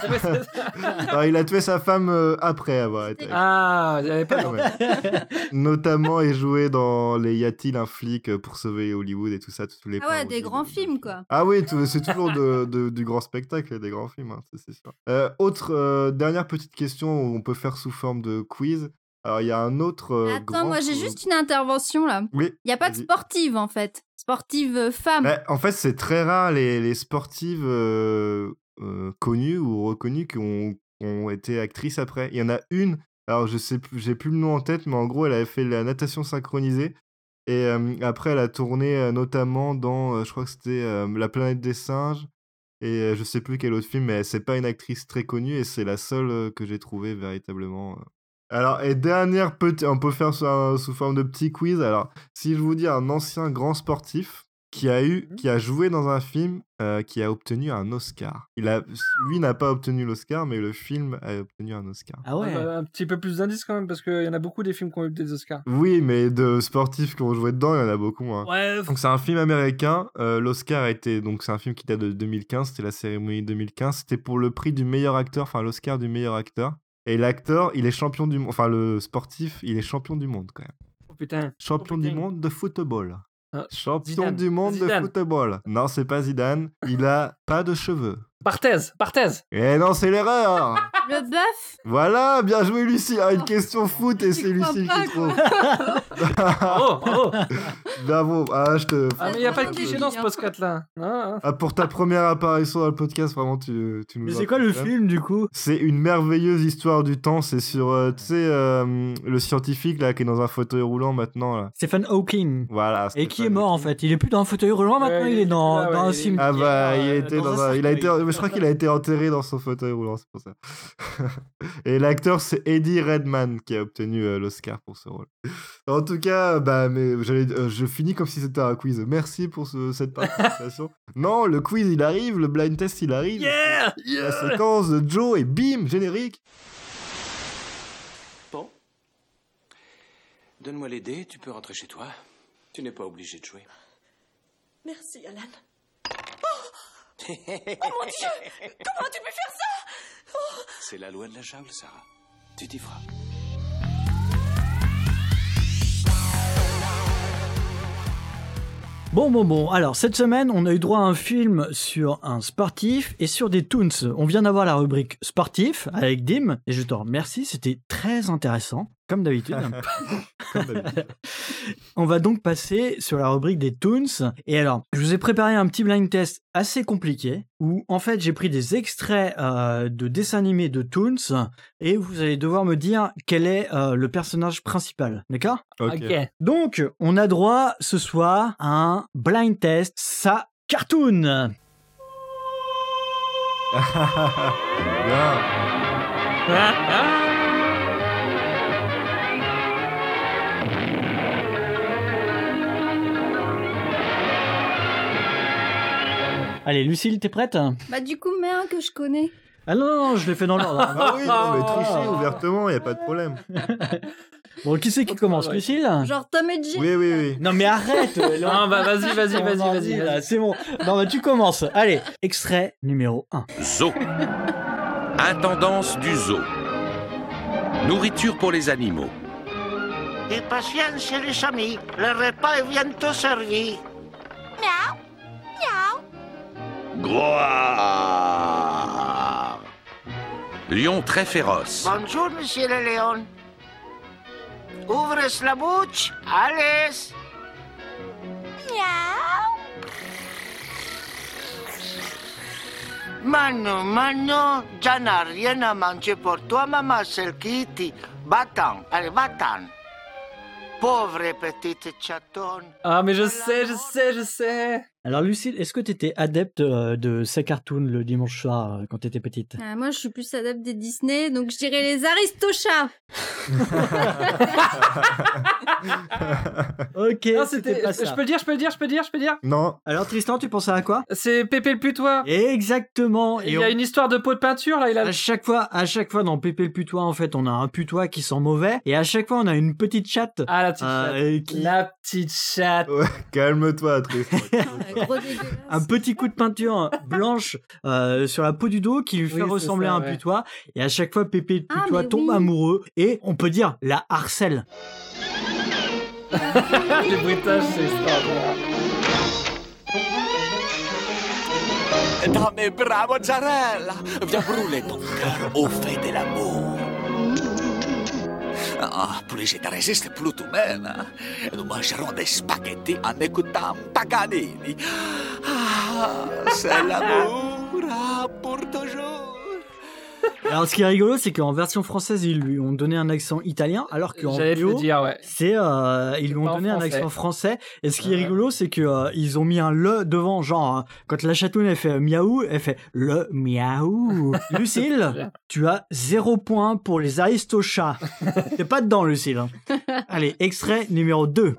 Speaker 4: Alors, il a tué sa femme euh, après avoir été acteur.
Speaker 6: Ah, il n'y avait pas.
Speaker 4: Ouais. Notamment, il jouait dans les Y a-t-il un flic pour sauver Hollywood et tout ça, tous les
Speaker 5: ah ouais, des grands films quoi.
Speaker 4: Ah oui, tout, c'est toujours de, de, du grand spectacle, des grands films, hein, c'est, c'est sûr. Euh, autre euh, dernière petite question, on peut faire sous forme de quiz. Alors il y a un autre. Euh,
Speaker 5: Attends,
Speaker 4: grand...
Speaker 5: moi j'ai juste une intervention là.
Speaker 4: Oui.
Speaker 5: Il y a pas de sportive en fait, sportive euh, femme.
Speaker 4: Bah, en fait, c'est très rare les, les sportives euh, euh, connues ou reconnues qui ont, ont été actrices après. Il y en a une. Alors je sais, j'ai plus le nom en tête, mais en gros, elle avait fait la natation synchronisée. Et euh, après, elle a tourné euh, notamment dans, euh, je crois que c'était euh, La planète des singes, et euh, je sais plus quel autre film, mais c'est pas une actrice très connue, et c'est la seule euh, que j'ai trouvée véritablement. Euh. Alors, et dernière petite, on peut faire sous, un, sous forme de petit quiz. Alors, si je vous dis un ancien grand sportif qui a eu, qui a joué dans un film euh, qui a obtenu un Oscar. Il a, lui n'a pas obtenu l'Oscar, mais le film a obtenu un Oscar.
Speaker 7: Ah ouais.
Speaker 6: Bah, un petit peu plus d'indices quand même, parce qu'il y en a beaucoup des films qui ont eu des Oscars.
Speaker 4: Oui, mais de sportifs qui ont joué dedans, il y en a beaucoup moins.
Speaker 7: Ouais.
Speaker 4: Donc c'est un film américain. Euh, L'Oscar a été, donc c'est un film qui date de deux mille quinze. C'était la cérémonie deux mille quinze. C'était pour le prix du meilleur acteur, enfin l'Oscar du meilleur acteur. Et l'acteur, il est champion du monde. Enfin le sportif, il est champion du monde quand même.
Speaker 6: Oh putain.
Speaker 4: Champion
Speaker 6: oh, putain.
Speaker 4: du monde de football. Champion
Speaker 6: Zidane.
Speaker 4: du monde
Speaker 6: Zidane.
Speaker 4: de football. Non, c'est pas Zidane. Il a pas de cheveux.
Speaker 6: Barthez, Barthez.
Speaker 4: Eh non, c'est l'erreur.
Speaker 5: Le bœuf.
Speaker 4: Voilà, bien joué Lucie. Ah, une question foot et c'est Lucie qui trouve.
Speaker 6: Bravo, bravo.
Speaker 4: Bravo. Ah, je te...
Speaker 6: Ah, mais il n'y a pas de cliché dans ce podcast-là. Ah,
Speaker 4: Ah, pour ta première apparition dans le podcast, vraiment, tu, tu nous
Speaker 7: Mais
Speaker 4: as
Speaker 7: c'est quoi le
Speaker 4: fait.
Speaker 7: film du coup?
Speaker 4: C'est une merveilleuse histoire du temps. C'est sur, euh, tu sais, euh, le scientifique là qui est dans un fauteuil roulant maintenant. Là.
Speaker 7: Stephen Hawking.
Speaker 4: Voilà.
Speaker 7: Et qui est mort en fait. Il est plus dans un fauteuil roulant maintenant,
Speaker 6: Ouais,
Speaker 7: il
Speaker 6: il
Speaker 7: est
Speaker 6: est
Speaker 7: dans,
Speaker 6: plus là,
Speaker 7: dans
Speaker 6: ouais,
Speaker 7: un
Speaker 6: il est-
Speaker 7: cimetière.
Speaker 4: Ah bah, il a
Speaker 7: euh,
Speaker 4: été
Speaker 7: dans
Speaker 4: dans
Speaker 7: un
Speaker 4: un- il a été,
Speaker 7: cercueil.
Speaker 4: je crois qu'il a été enterré dans son fauteuil roulant, c'est pour ça. Et l'acteur c'est Eddie Redmayne qui a obtenu euh, l'Oscar pour ce rôle. En tout cas, bah, mais j'allais, euh, je finis comme si c'était un quiz. Merci pour ce- cette participation. Non, le quiz il arrive, le blind test il arrive.
Speaker 6: Yeah,
Speaker 4: La séquence de Joe et bim, générique.
Speaker 19: Bon. Donne-moi les dés, tu peux rentrer chez toi. Tu n'es pas obligé de jouer.
Speaker 11: Merci, Alan. Oh, oh mon Dieu! Comment tu peux faire ça? Oh.
Speaker 19: C'est la loi de la jungle, Sarah. Tu t'y feras.
Speaker 7: Bon, bon, bon. Alors, cette semaine, on a eu droit à un film sur un sportif et sur des toons. On vient d'avoir la rubrique sportif avec Dim, et je te remercie, c'était très intéressant, comme d'habitude.
Speaker 4: Comme d'habitude.
Speaker 7: On va donc passer sur la rubrique des toons. Et alors, je vous ai préparé un petit blind test assez compliqué, où en fait, j'ai pris des extraits euh, de dessins animés de toons, et vous allez devoir me dire quel est euh, le personnage principal. D'accord ?
Speaker 4: Ok.
Speaker 6: Ok.
Speaker 7: Donc, on a droit ce soir à un blind test, ça cartoon.
Speaker 4: Bien.
Speaker 7: Allez, Lucille, t'es prête?
Speaker 5: Bah du coup, mets un que je connais.
Speaker 7: Ah non, non, je l'ai fait dans l'ordre.
Speaker 4: Ah oui, non, mais tricher ouvertement, y a pas de problème.
Speaker 7: Bon, qui c'est qui commence, Lucille?
Speaker 5: Genre Tom et Jerry.
Speaker 4: Oui, oui, oui.
Speaker 7: Non, mais arrête.
Speaker 6: Non, bah vas-y, vas-y, vas-y, vas-y, vas-y.
Speaker 7: C'est bon. Non, bah tu commences. Allez, extrait numéro un.
Speaker 20: Zoo. Intendance du zoo. Nourriture pour les animaux.
Speaker 12: Et patience chez les amis, le repas est bientôt servi.
Speaker 11: Miaou. Miaou.
Speaker 20: Gloire. Lion très féroce.
Speaker 12: Bonjour, monsieur le lion. Ouvre la bouche, allez.
Speaker 11: Miaou.
Speaker 12: Mano, mano, ya n'a rien à manger pour toi, maman, c'est Kitty. Va-t'en, allez, va-t'en. Pauvre petite chatonne.
Speaker 6: Ah, mais je sais, je sais, je sais.
Speaker 7: Alors, Lucille, est-ce que t'étais adepte euh, de ces cartoons le dimanche soir euh, quand t'étais petite?
Speaker 5: Ah, moi, je suis plus adepte des Disney, donc je dirais les Aristochats.
Speaker 7: Ok,
Speaker 6: Non,
Speaker 7: c'était
Speaker 6: c'était.
Speaker 7: pas ça.
Speaker 6: Je peux le dire, je peux le dire, je peux le dire, je peux le dire.
Speaker 4: Non.
Speaker 7: Alors, Tristan, tu pensais à quoi?
Speaker 6: C'est Pépé le putois.
Speaker 7: Exactement.
Speaker 6: Il y a une histoire de pot de peinture là. Il a.
Speaker 7: À chaque fois, à chaque fois dans Pépé le putois, en fait, on a un putois qui sent mauvais, et à chaque fois, on a une petite chatte.
Speaker 6: Ah, la petite
Speaker 7: euh,
Speaker 6: chatte.
Speaker 7: qui-
Speaker 6: La petite chatte.
Speaker 4: Ouais, calme-toi, Tristan.
Speaker 5: Gros dégueulasse.
Speaker 7: un petit coup de peinture blanche euh, sur la peau du dos qui lui fait
Speaker 6: Oui, c'est
Speaker 7: ressembler
Speaker 6: ça,
Speaker 7: à un
Speaker 6: ouais.
Speaker 7: putois. Et à chaque fois, Pépé le
Speaker 5: Ah,
Speaker 7: putois
Speaker 5: mais
Speaker 7: tombe
Speaker 5: oui.
Speaker 7: amoureux et on peut dire la harcèle.
Speaker 6: Les bruitages, c'est extraordinaire.
Speaker 16: Dans mes bras, mozzarella, viens brûler ton cœur au fait de l'amour. Ah, plus je te résiste, plus tu m'aimes. Nous mangerons des spaghettis en écoutant Paganini. Ah, c'est l'amour ah, pour toujours.
Speaker 7: Alors, ce qui est rigolo, c'est qu'en version française, ils lui ont donné un accent italien, alors qu'en
Speaker 6: J'allais te le
Speaker 7: V O,
Speaker 6: dire, ouais.
Speaker 7: c'est euh, ils lui ont
Speaker 6: Pas en
Speaker 7: donné un
Speaker 6: français.
Speaker 7: accent français. Et ce qui est
Speaker 6: Ouais.
Speaker 7: rigolo, c'est que euh, ils ont mis un le devant, genre hein, quand la chatoune elle fait miaou, elle fait le miaou. Lucille, tu as zéro point pour les Aristochats. T'es pas dedans, Lucille. hein. Allez, extrait numéro deux.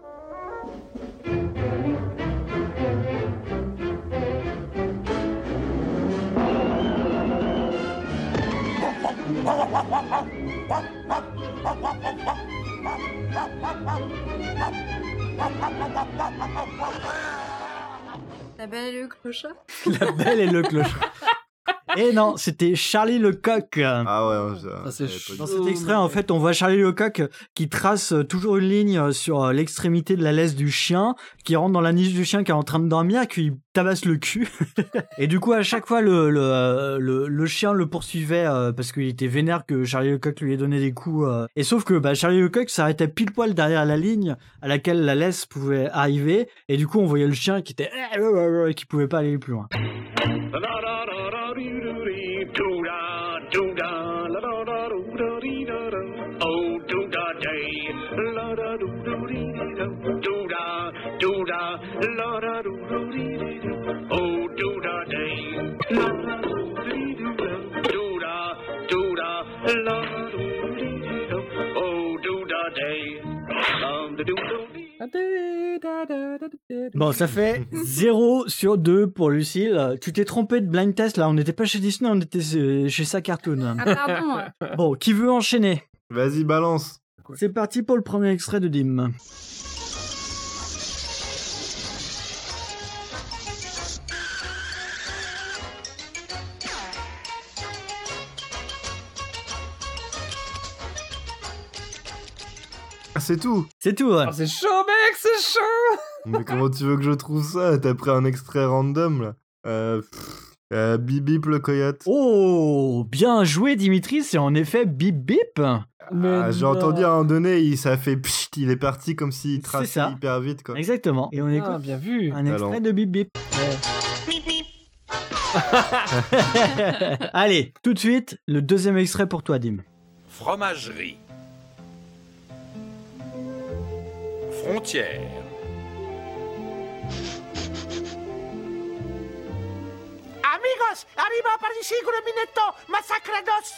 Speaker 5: La Belle et le Clochard.
Speaker 7: La Belle et le Clochard. Et non, c'était Charlie Lecoq.
Speaker 4: Ah ouais, ça,
Speaker 6: Ça, c'est
Speaker 4: j'avais pas
Speaker 6: chaud.
Speaker 7: Dans
Speaker 4: dit.
Speaker 7: cet extrait, en fait, on voit Charlie Lecoq qui trace toujours une ligne sur l'extrémité de la laisse du chien, qui rentre dans la niche du chien qui est en train de dormir, qui lui tabasse le cul. Et du coup, à chaque fois, le, le, le, le chien le poursuivait euh, parce qu'il était vénère que Charlie Lecoq lui ait donné des coups. euh. Et sauf que bah, Charlie Lecoq s'arrêtait pile poil derrière la ligne à laquelle la laisse pouvait arriver. Et du coup, on voyait le chien qui était et qui pouvait pas aller plus loin.
Speaker 10: Oh, do da day, la da do do dee do da, do da, la da do do dee oh, do da day, la da do dee do da, do da, la da do dee oh, do da day, um, da do do dee.
Speaker 7: Bon, ça fait zéro sur deux pour Lucille. Tu t'es trompé de blind test, là. On n'était pas chez Disney, on était chez sa cartoon.
Speaker 5: Ah, pardon.
Speaker 7: Bon, qui veut enchaîner?
Speaker 4: Vas-y, balance.
Speaker 7: C'est parti pour le premier extrait de Dim.
Speaker 4: Ah, c'est tout.
Speaker 7: C'est tout, ouais.
Speaker 6: Oh, c'est chaud, mec, c'est chaud.
Speaker 4: Mais comment tu veux que je trouve ça? T'as pris un extrait random, là. Euh... pff, euh Bip Bip le coyote.
Speaker 7: Oh, bien joué, Dimitri. C'est en effet Bip Bip.
Speaker 4: Ah, j'ai entendu à un moment donné, il, ça a fait pchit, il est parti comme s'il traçait
Speaker 7: ça.
Speaker 4: hyper vite, quoi.
Speaker 7: Exactement. Et on écoute
Speaker 6: Ah, bien vu.
Speaker 7: un extrait
Speaker 4: Talent.
Speaker 7: de Bip Bip. Allez, tout de suite, le deuxième extrait pour toi, Dim.
Speaker 20: Fromagerie. Frontière.
Speaker 14: Amigos, arriba par ici Gruminetto, Massacrados.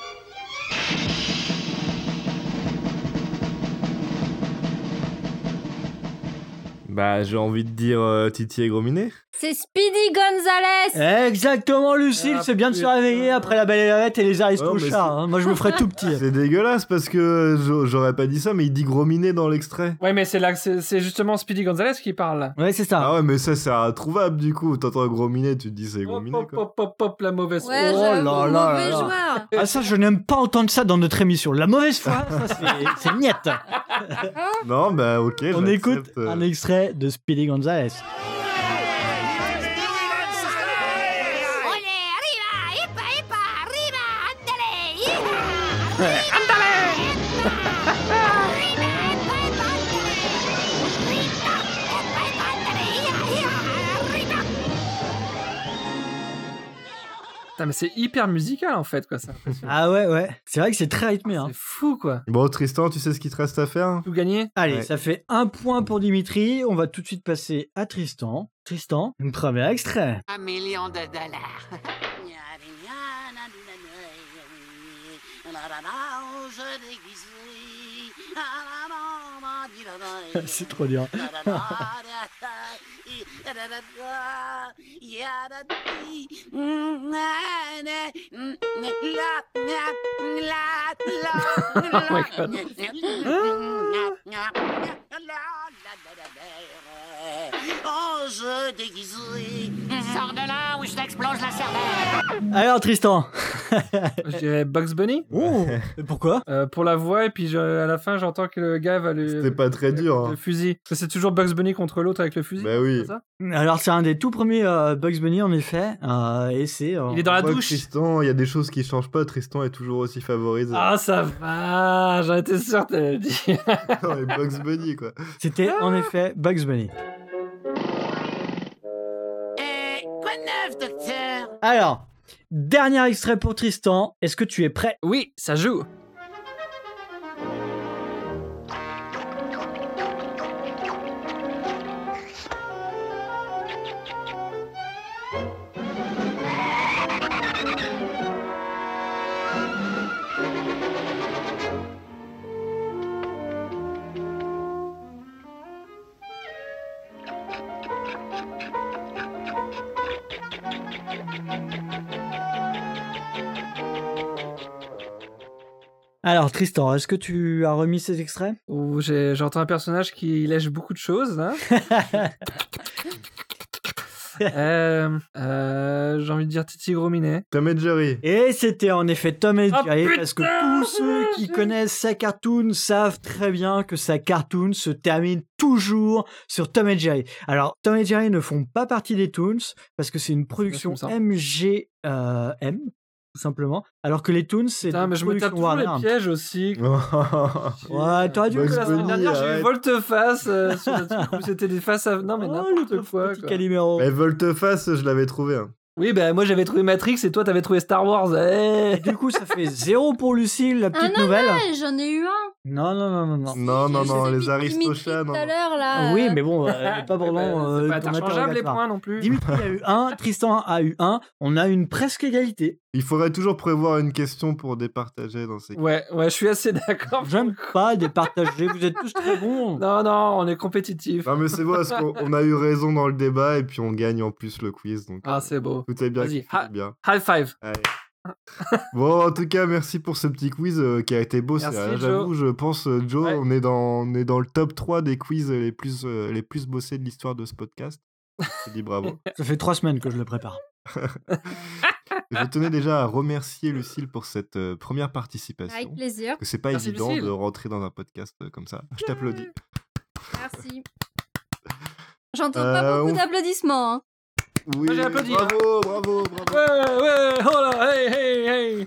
Speaker 4: Bah, j'ai envie de dire euh, Titi et Gros Minet.
Speaker 5: C'est Speedy Gonzales.
Speaker 7: Exactement, Lucille,
Speaker 6: Ah,
Speaker 7: c'est bien de se réveiller après la Belle et la Bête et les
Speaker 4: Oh, mais
Speaker 7: Aristochats. hein. Moi, je me ferais tout petit.
Speaker 4: C'est dégueulasse parce que j'a- j'aurais pas dit ça, mais il dit Gros Minet dans l'extrait.
Speaker 6: Ouais, mais c'est là que c'est c'est justement Speedy Gonzales qui parle. là.
Speaker 7: Ouais, c'est ça.
Speaker 4: Ah ouais, mais ça, c'est introuvable du coup. T'entends Gros Minet, tu te dis c'est Gros
Speaker 6: Hop,
Speaker 4: Minet,
Speaker 6: hop,
Speaker 4: quoi.
Speaker 6: hop, hop, hop, la mauvaise
Speaker 5: Ouais,
Speaker 7: Oh
Speaker 5: j'avoue,
Speaker 7: là là
Speaker 5: mauvais
Speaker 7: là.
Speaker 5: joueur.
Speaker 7: Ah, ça, je n'aime pas entendre ça dans notre émission. La mauvaise foi, ça, c'est- c'est niette.
Speaker 4: Non, bah ok,
Speaker 7: On
Speaker 4: j'accepte,
Speaker 7: écoute
Speaker 4: euh.
Speaker 7: un extrait de Speedy Gonzales.
Speaker 6: Putain, mais c'est hyper musical en fait, quoi, ça.
Speaker 7: Ah ouais, ouais. C'est vrai que c'est très rythmé. Hein.
Speaker 6: C'est fou, quoi.
Speaker 4: Bon, Tristan, tu sais ce qu'il te reste à faire?
Speaker 6: Tout gagné.
Speaker 7: Allez,
Speaker 4: Ouais.
Speaker 7: ça fait un point pour Dimitri. On va tout de suite passer à Tristan. Tristan, un premier extrait.
Speaker 12: Un million de dollars.
Speaker 7: C'est trop dur.
Speaker 6: Oh my God.
Speaker 12: Ange déguisé. Sors de là ou je t'explose la cervelle.
Speaker 7: Alors, Tristan.
Speaker 6: Je dirais Bugs Bunny.
Speaker 7: Oh, et pourquoi
Speaker 6: Euh, pour la voix, et puis je- à la fin, j'entends que le gars va le.
Speaker 4: C'était pas très dur.
Speaker 6: Le
Speaker 4: Hein.
Speaker 6: fusil. Parce que c'est toujours Bugs Bunny contre l'autre avec le fusil.
Speaker 4: Bah oui.
Speaker 6: c'est ça
Speaker 7: Alors, c'est un des tout premiers euh, Bugs Bunny, en effet. Euh, et c'est. euh,
Speaker 6: Il est dans la
Speaker 4: Moi,
Speaker 6: douche.
Speaker 4: Tristan, il y a des choses qui changent pas. Tristan est toujours aussi favorisé.
Speaker 6: Ah, ça va. J'en étais sûr que t'allais le dire.
Speaker 4: Non, mais Bugs Bunny, quoi.
Speaker 7: C'était en effet Bugs Bunny.
Speaker 12: Eh, quoi de neuf, docteur?
Speaker 7: Alors, dernier extrait pour Tristan. Est-ce que tu es prêt?
Speaker 6: Oui, ça joue.
Speaker 7: Alors, Tristan, est-ce que tu as remis ces extraits?
Speaker 6: Où j'ai- j'entends un personnage qui lèche beaucoup de choses, là. euh, euh, J'ai envie de dire Titi Gros Minet.
Speaker 4: Tom et Jerry.
Speaker 7: Et c'était en effet Tom et
Speaker 6: Oh,
Speaker 7: Jerry,
Speaker 6: putain,
Speaker 7: parce que tous ceux qui connaissent sa cartoon savent très bien que sa cartoon se termine toujours sur Tom et Jerry. Alors, Tom et Jerry ne font pas partie des Toons, parce que c'est une production
Speaker 6: comme ça.
Speaker 7: M G M, tout simplement, alors que les Toons, c'est
Speaker 6: Putain,
Speaker 7: une
Speaker 6: mais je me tape
Speaker 7: production
Speaker 6: toujours
Speaker 7: Warner.
Speaker 6: les pièges aussi.
Speaker 7: Ouais, t'aurais dû...
Speaker 6: Que
Speaker 4: Bugs
Speaker 6: la semaine
Speaker 4: Bunny,
Speaker 6: dernière, j'ai eu
Speaker 4: arrête.
Speaker 6: Volte-Face euh, sur le truc où c'était des faces à... Non, mais
Speaker 7: Oh,
Speaker 6: n'importe
Speaker 7: le
Speaker 6: quoi.
Speaker 7: petit
Speaker 6: quoi.
Speaker 7: Calimero.
Speaker 4: Mais Volte-Face, je l'avais trouvé. Hein.
Speaker 6: Oui, ben moi j'avais trouvé Matrix et toi t'avais trouvé Star Wars. Eh
Speaker 7: Et du coup, ça fait zéro pour Lucille, la
Speaker 5: Ah
Speaker 7: petite
Speaker 5: non,
Speaker 7: nouvelle.
Speaker 5: non, j'en ai eu un.
Speaker 7: Non, non, non, non, non.
Speaker 4: Non, non, non,
Speaker 5: Celui
Speaker 4: les
Speaker 5: de
Speaker 4: Aristochats,
Speaker 5: Dimitri
Speaker 4: non.
Speaker 5: tout à l'heure, là.
Speaker 7: Oui,
Speaker 5: euh,
Speaker 7: mais bon, euh, pas pendant
Speaker 6: ben,
Speaker 7: euh,
Speaker 6: c'est pas
Speaker 7: ton
Speaker 6: interchangeable les
Speaker 7: interrogatoire.
Speaker 6: points non plus.
Speaker 7: Dimitri a eu un, Tristan a eu un, on a une presque égalité.
Speaker 4: Il faudrait toujours prévoir une question pour départager dans ces cas.
Speaker 6: Ouais, ouais, je suis assez d'accord.
Speaker 7: J'aime pas départager, vous êtes tous très bons.
Speaker 6: Non, non, on est compétitifs.
Speaker 4: Non, mais c'est bon, parce qu'on on a eu raison dans le débat et puis on gagne en plus le quiz. Donc,
Speaker 6: Ah, c'est beau.
Speaker 4: tout est bien.
Speaker 6: Vas-y,
Speaker 4: qui finit
Speaker 6: ha-
Speaker 4: bien.
Speaker 6: high five.
Speaker 4: Allez. Bon, en tout cas, merci pour ce petit quiz euh, qui a été beau.
Speaker 6: Merci,
Speaker 4: c'est-
Speaker 6: Joe.
Speaker 4: J'avoue, je pense, euh, Joe,
Speaker 6: Ouais.
Speaker 4: on, est dans, on est dans le top trois des quiz les plus, euh, les plus bossés de l'histoire de ce podcast. Je te dis bravo.
Speaker 7: Ça fait trois semaines que je le prépare.
Speaker 4: Je tenais déjà à remercier Lucille pour cette euh, première participation.
Speaker 5: Avec plaisir.
Speaker 4: Parce que c'est pas
Speaker 6: Merci,
Speaker 4: évident
Speaker 6: Lucille.
Speaker 4: de rentrer dans un podcast euh, comme ça. Je t'applaudis.
Speaker 5: Merci. J'entends
Speaker 4: Euh,
Speaker 5: pas beaucoup
Speaker 4: on-
Speaker 5: d'applaudissements. Hein.
Speaker 4: Oui,
Speaker 6: Moi, j'ai applaudi,
Speaker 4: bravo, bravo, bravo.
Speaker 6: Ouais, ouais, oh là, hey, hey, hey.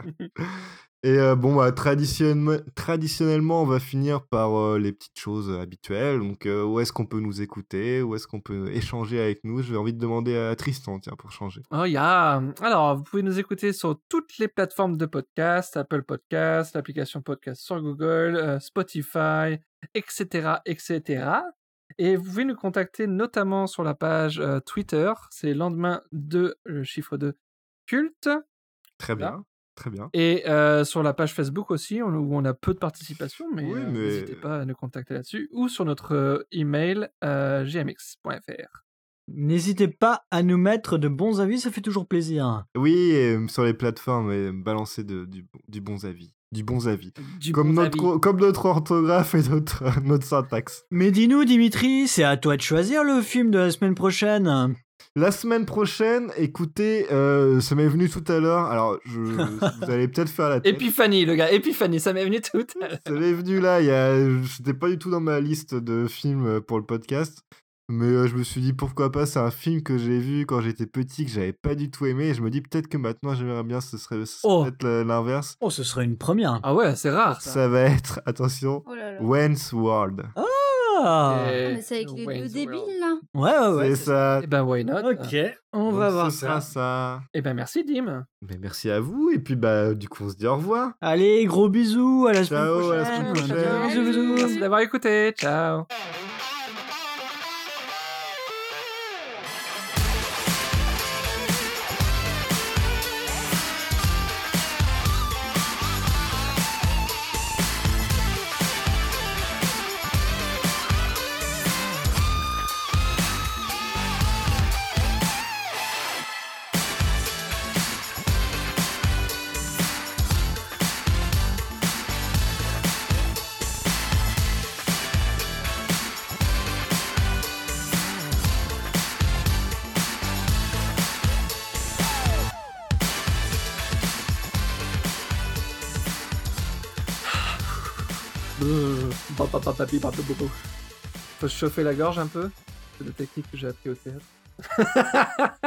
Speaker 4: Et euh, bon, bah, traditionnellement, traditionnellement, on va finir par euh, les petites choses habituelles. Donc, euh, où est-ce qu'on peut nous écouter? Où est-ce qu'on peut échanger avec nous? J'ai envie de demander à Tristan, tiens, pour changer.
Speaker 6: Oh, il y a. Alors, vous pouvez nous écouter sur toutes les plateformes de podcast, Apple Podcast, l'application podcast sur Google, euh, Spotify, et cetera, et cetera. Et vous pouvez nous contacter notamment sur la page euh, Twitter, c'est lendemain de le chiffre de culte.
Speaker 4: Très bien,
Speaker 6: Là.
Speaker 4: très bien.
Speaker 6: Et euh, sur la page Facebook aussi, on- où on a peu de participation, mais,
Speaker 4: Oui,
Speaker 6: euh,
Speaker 4: mais-
Speaker 6: n'hésitez pas à nous contacter là-dessus, ou sur notre euh, email euh, g m x point f r.
Speaker 7: N'hésitez pas à nous mettre de bons avis, ça fait toujours plaisir.
Speaker 4: Oui, et, euh, sur les plateformes, et, balancer de, du, du bons avis. Du bons avis.
Speaker 6: Du
Speaker 4: comme,
Speaker 6: bon
Speaker 4: notre,
Speaker 6: avis.
Speaker 4: comme notre orthographe et notre, notre syntaxe.
Speaker 7: Mais dis-nous, Dimitri, c'est à toi de choisir le film de la semaine prochaine.
Speaker 4: La semaine prochaine, écoutez, euh, ça m'est venu tout à l'heure. Alors, je, vous allez peut-être faire la tête.
Speaker 6: Épiphanie, le gars, Épiphanie, ça m'est venu tout à l'heure.
Speaker 4: Ça m'est venu là, il y a... c'était pas du tout dans ma liste de films pour le podcast. Mais euh, je me suis dit pourquoi pas, c'est un film que j'ai vu quand j'étais petit, que j'avais pas du tout aimé. Et je me dis peut-être que maintenant j'aimerais bien, ce serait, ce serait
Speaker 7: Oh.
Speaker 4: peut-être le- l'inverse.
Speaker 7: Oh, ce serait une première.
Speaker 6: Ah ouais, c'est rare ça.
Speaker 4: Ça va être, attention,
Speaker 5: Oh là là.
Speaker 4: Wayne's World.
Speaker 7: Ah
Speaker 6: Et-
Speaker 5: Mais c'est avec les deux
Speaker 6: Wayne's
Speaker 5: débiles,
Speaker 6: World.
Speaker 5: là.
Speaker 7: Ouais, ouais, ouais.
Speaker 4: c'est ça.
Speaker 6: Eh ben, why not?
Speaker 7: Ok, on
Speaker 4: Donc,
Speaker 7: va voir
Speaker 4: ce sera
Speaker 7: ça.
Speaker 4: ça.
Speaker 6: Eh ben, merci, Dim.
Speaker 4: Mais merci à vous. Et puis, bah, du coup, on se dit au revoir.
Speaker 7: Allez, gros bisous, à la semaine
Speaker 4: Ciao, à la
Speaker 7: prochaine.
Speaker 4: semaine prochaine.
Speaker 7: Bisous, bisous.
Speaker 6: Merci d'avoir écouté. Ciao. Faut se chauffer la gorge un peu. C'est des techniques que j'ai appris au théâtre.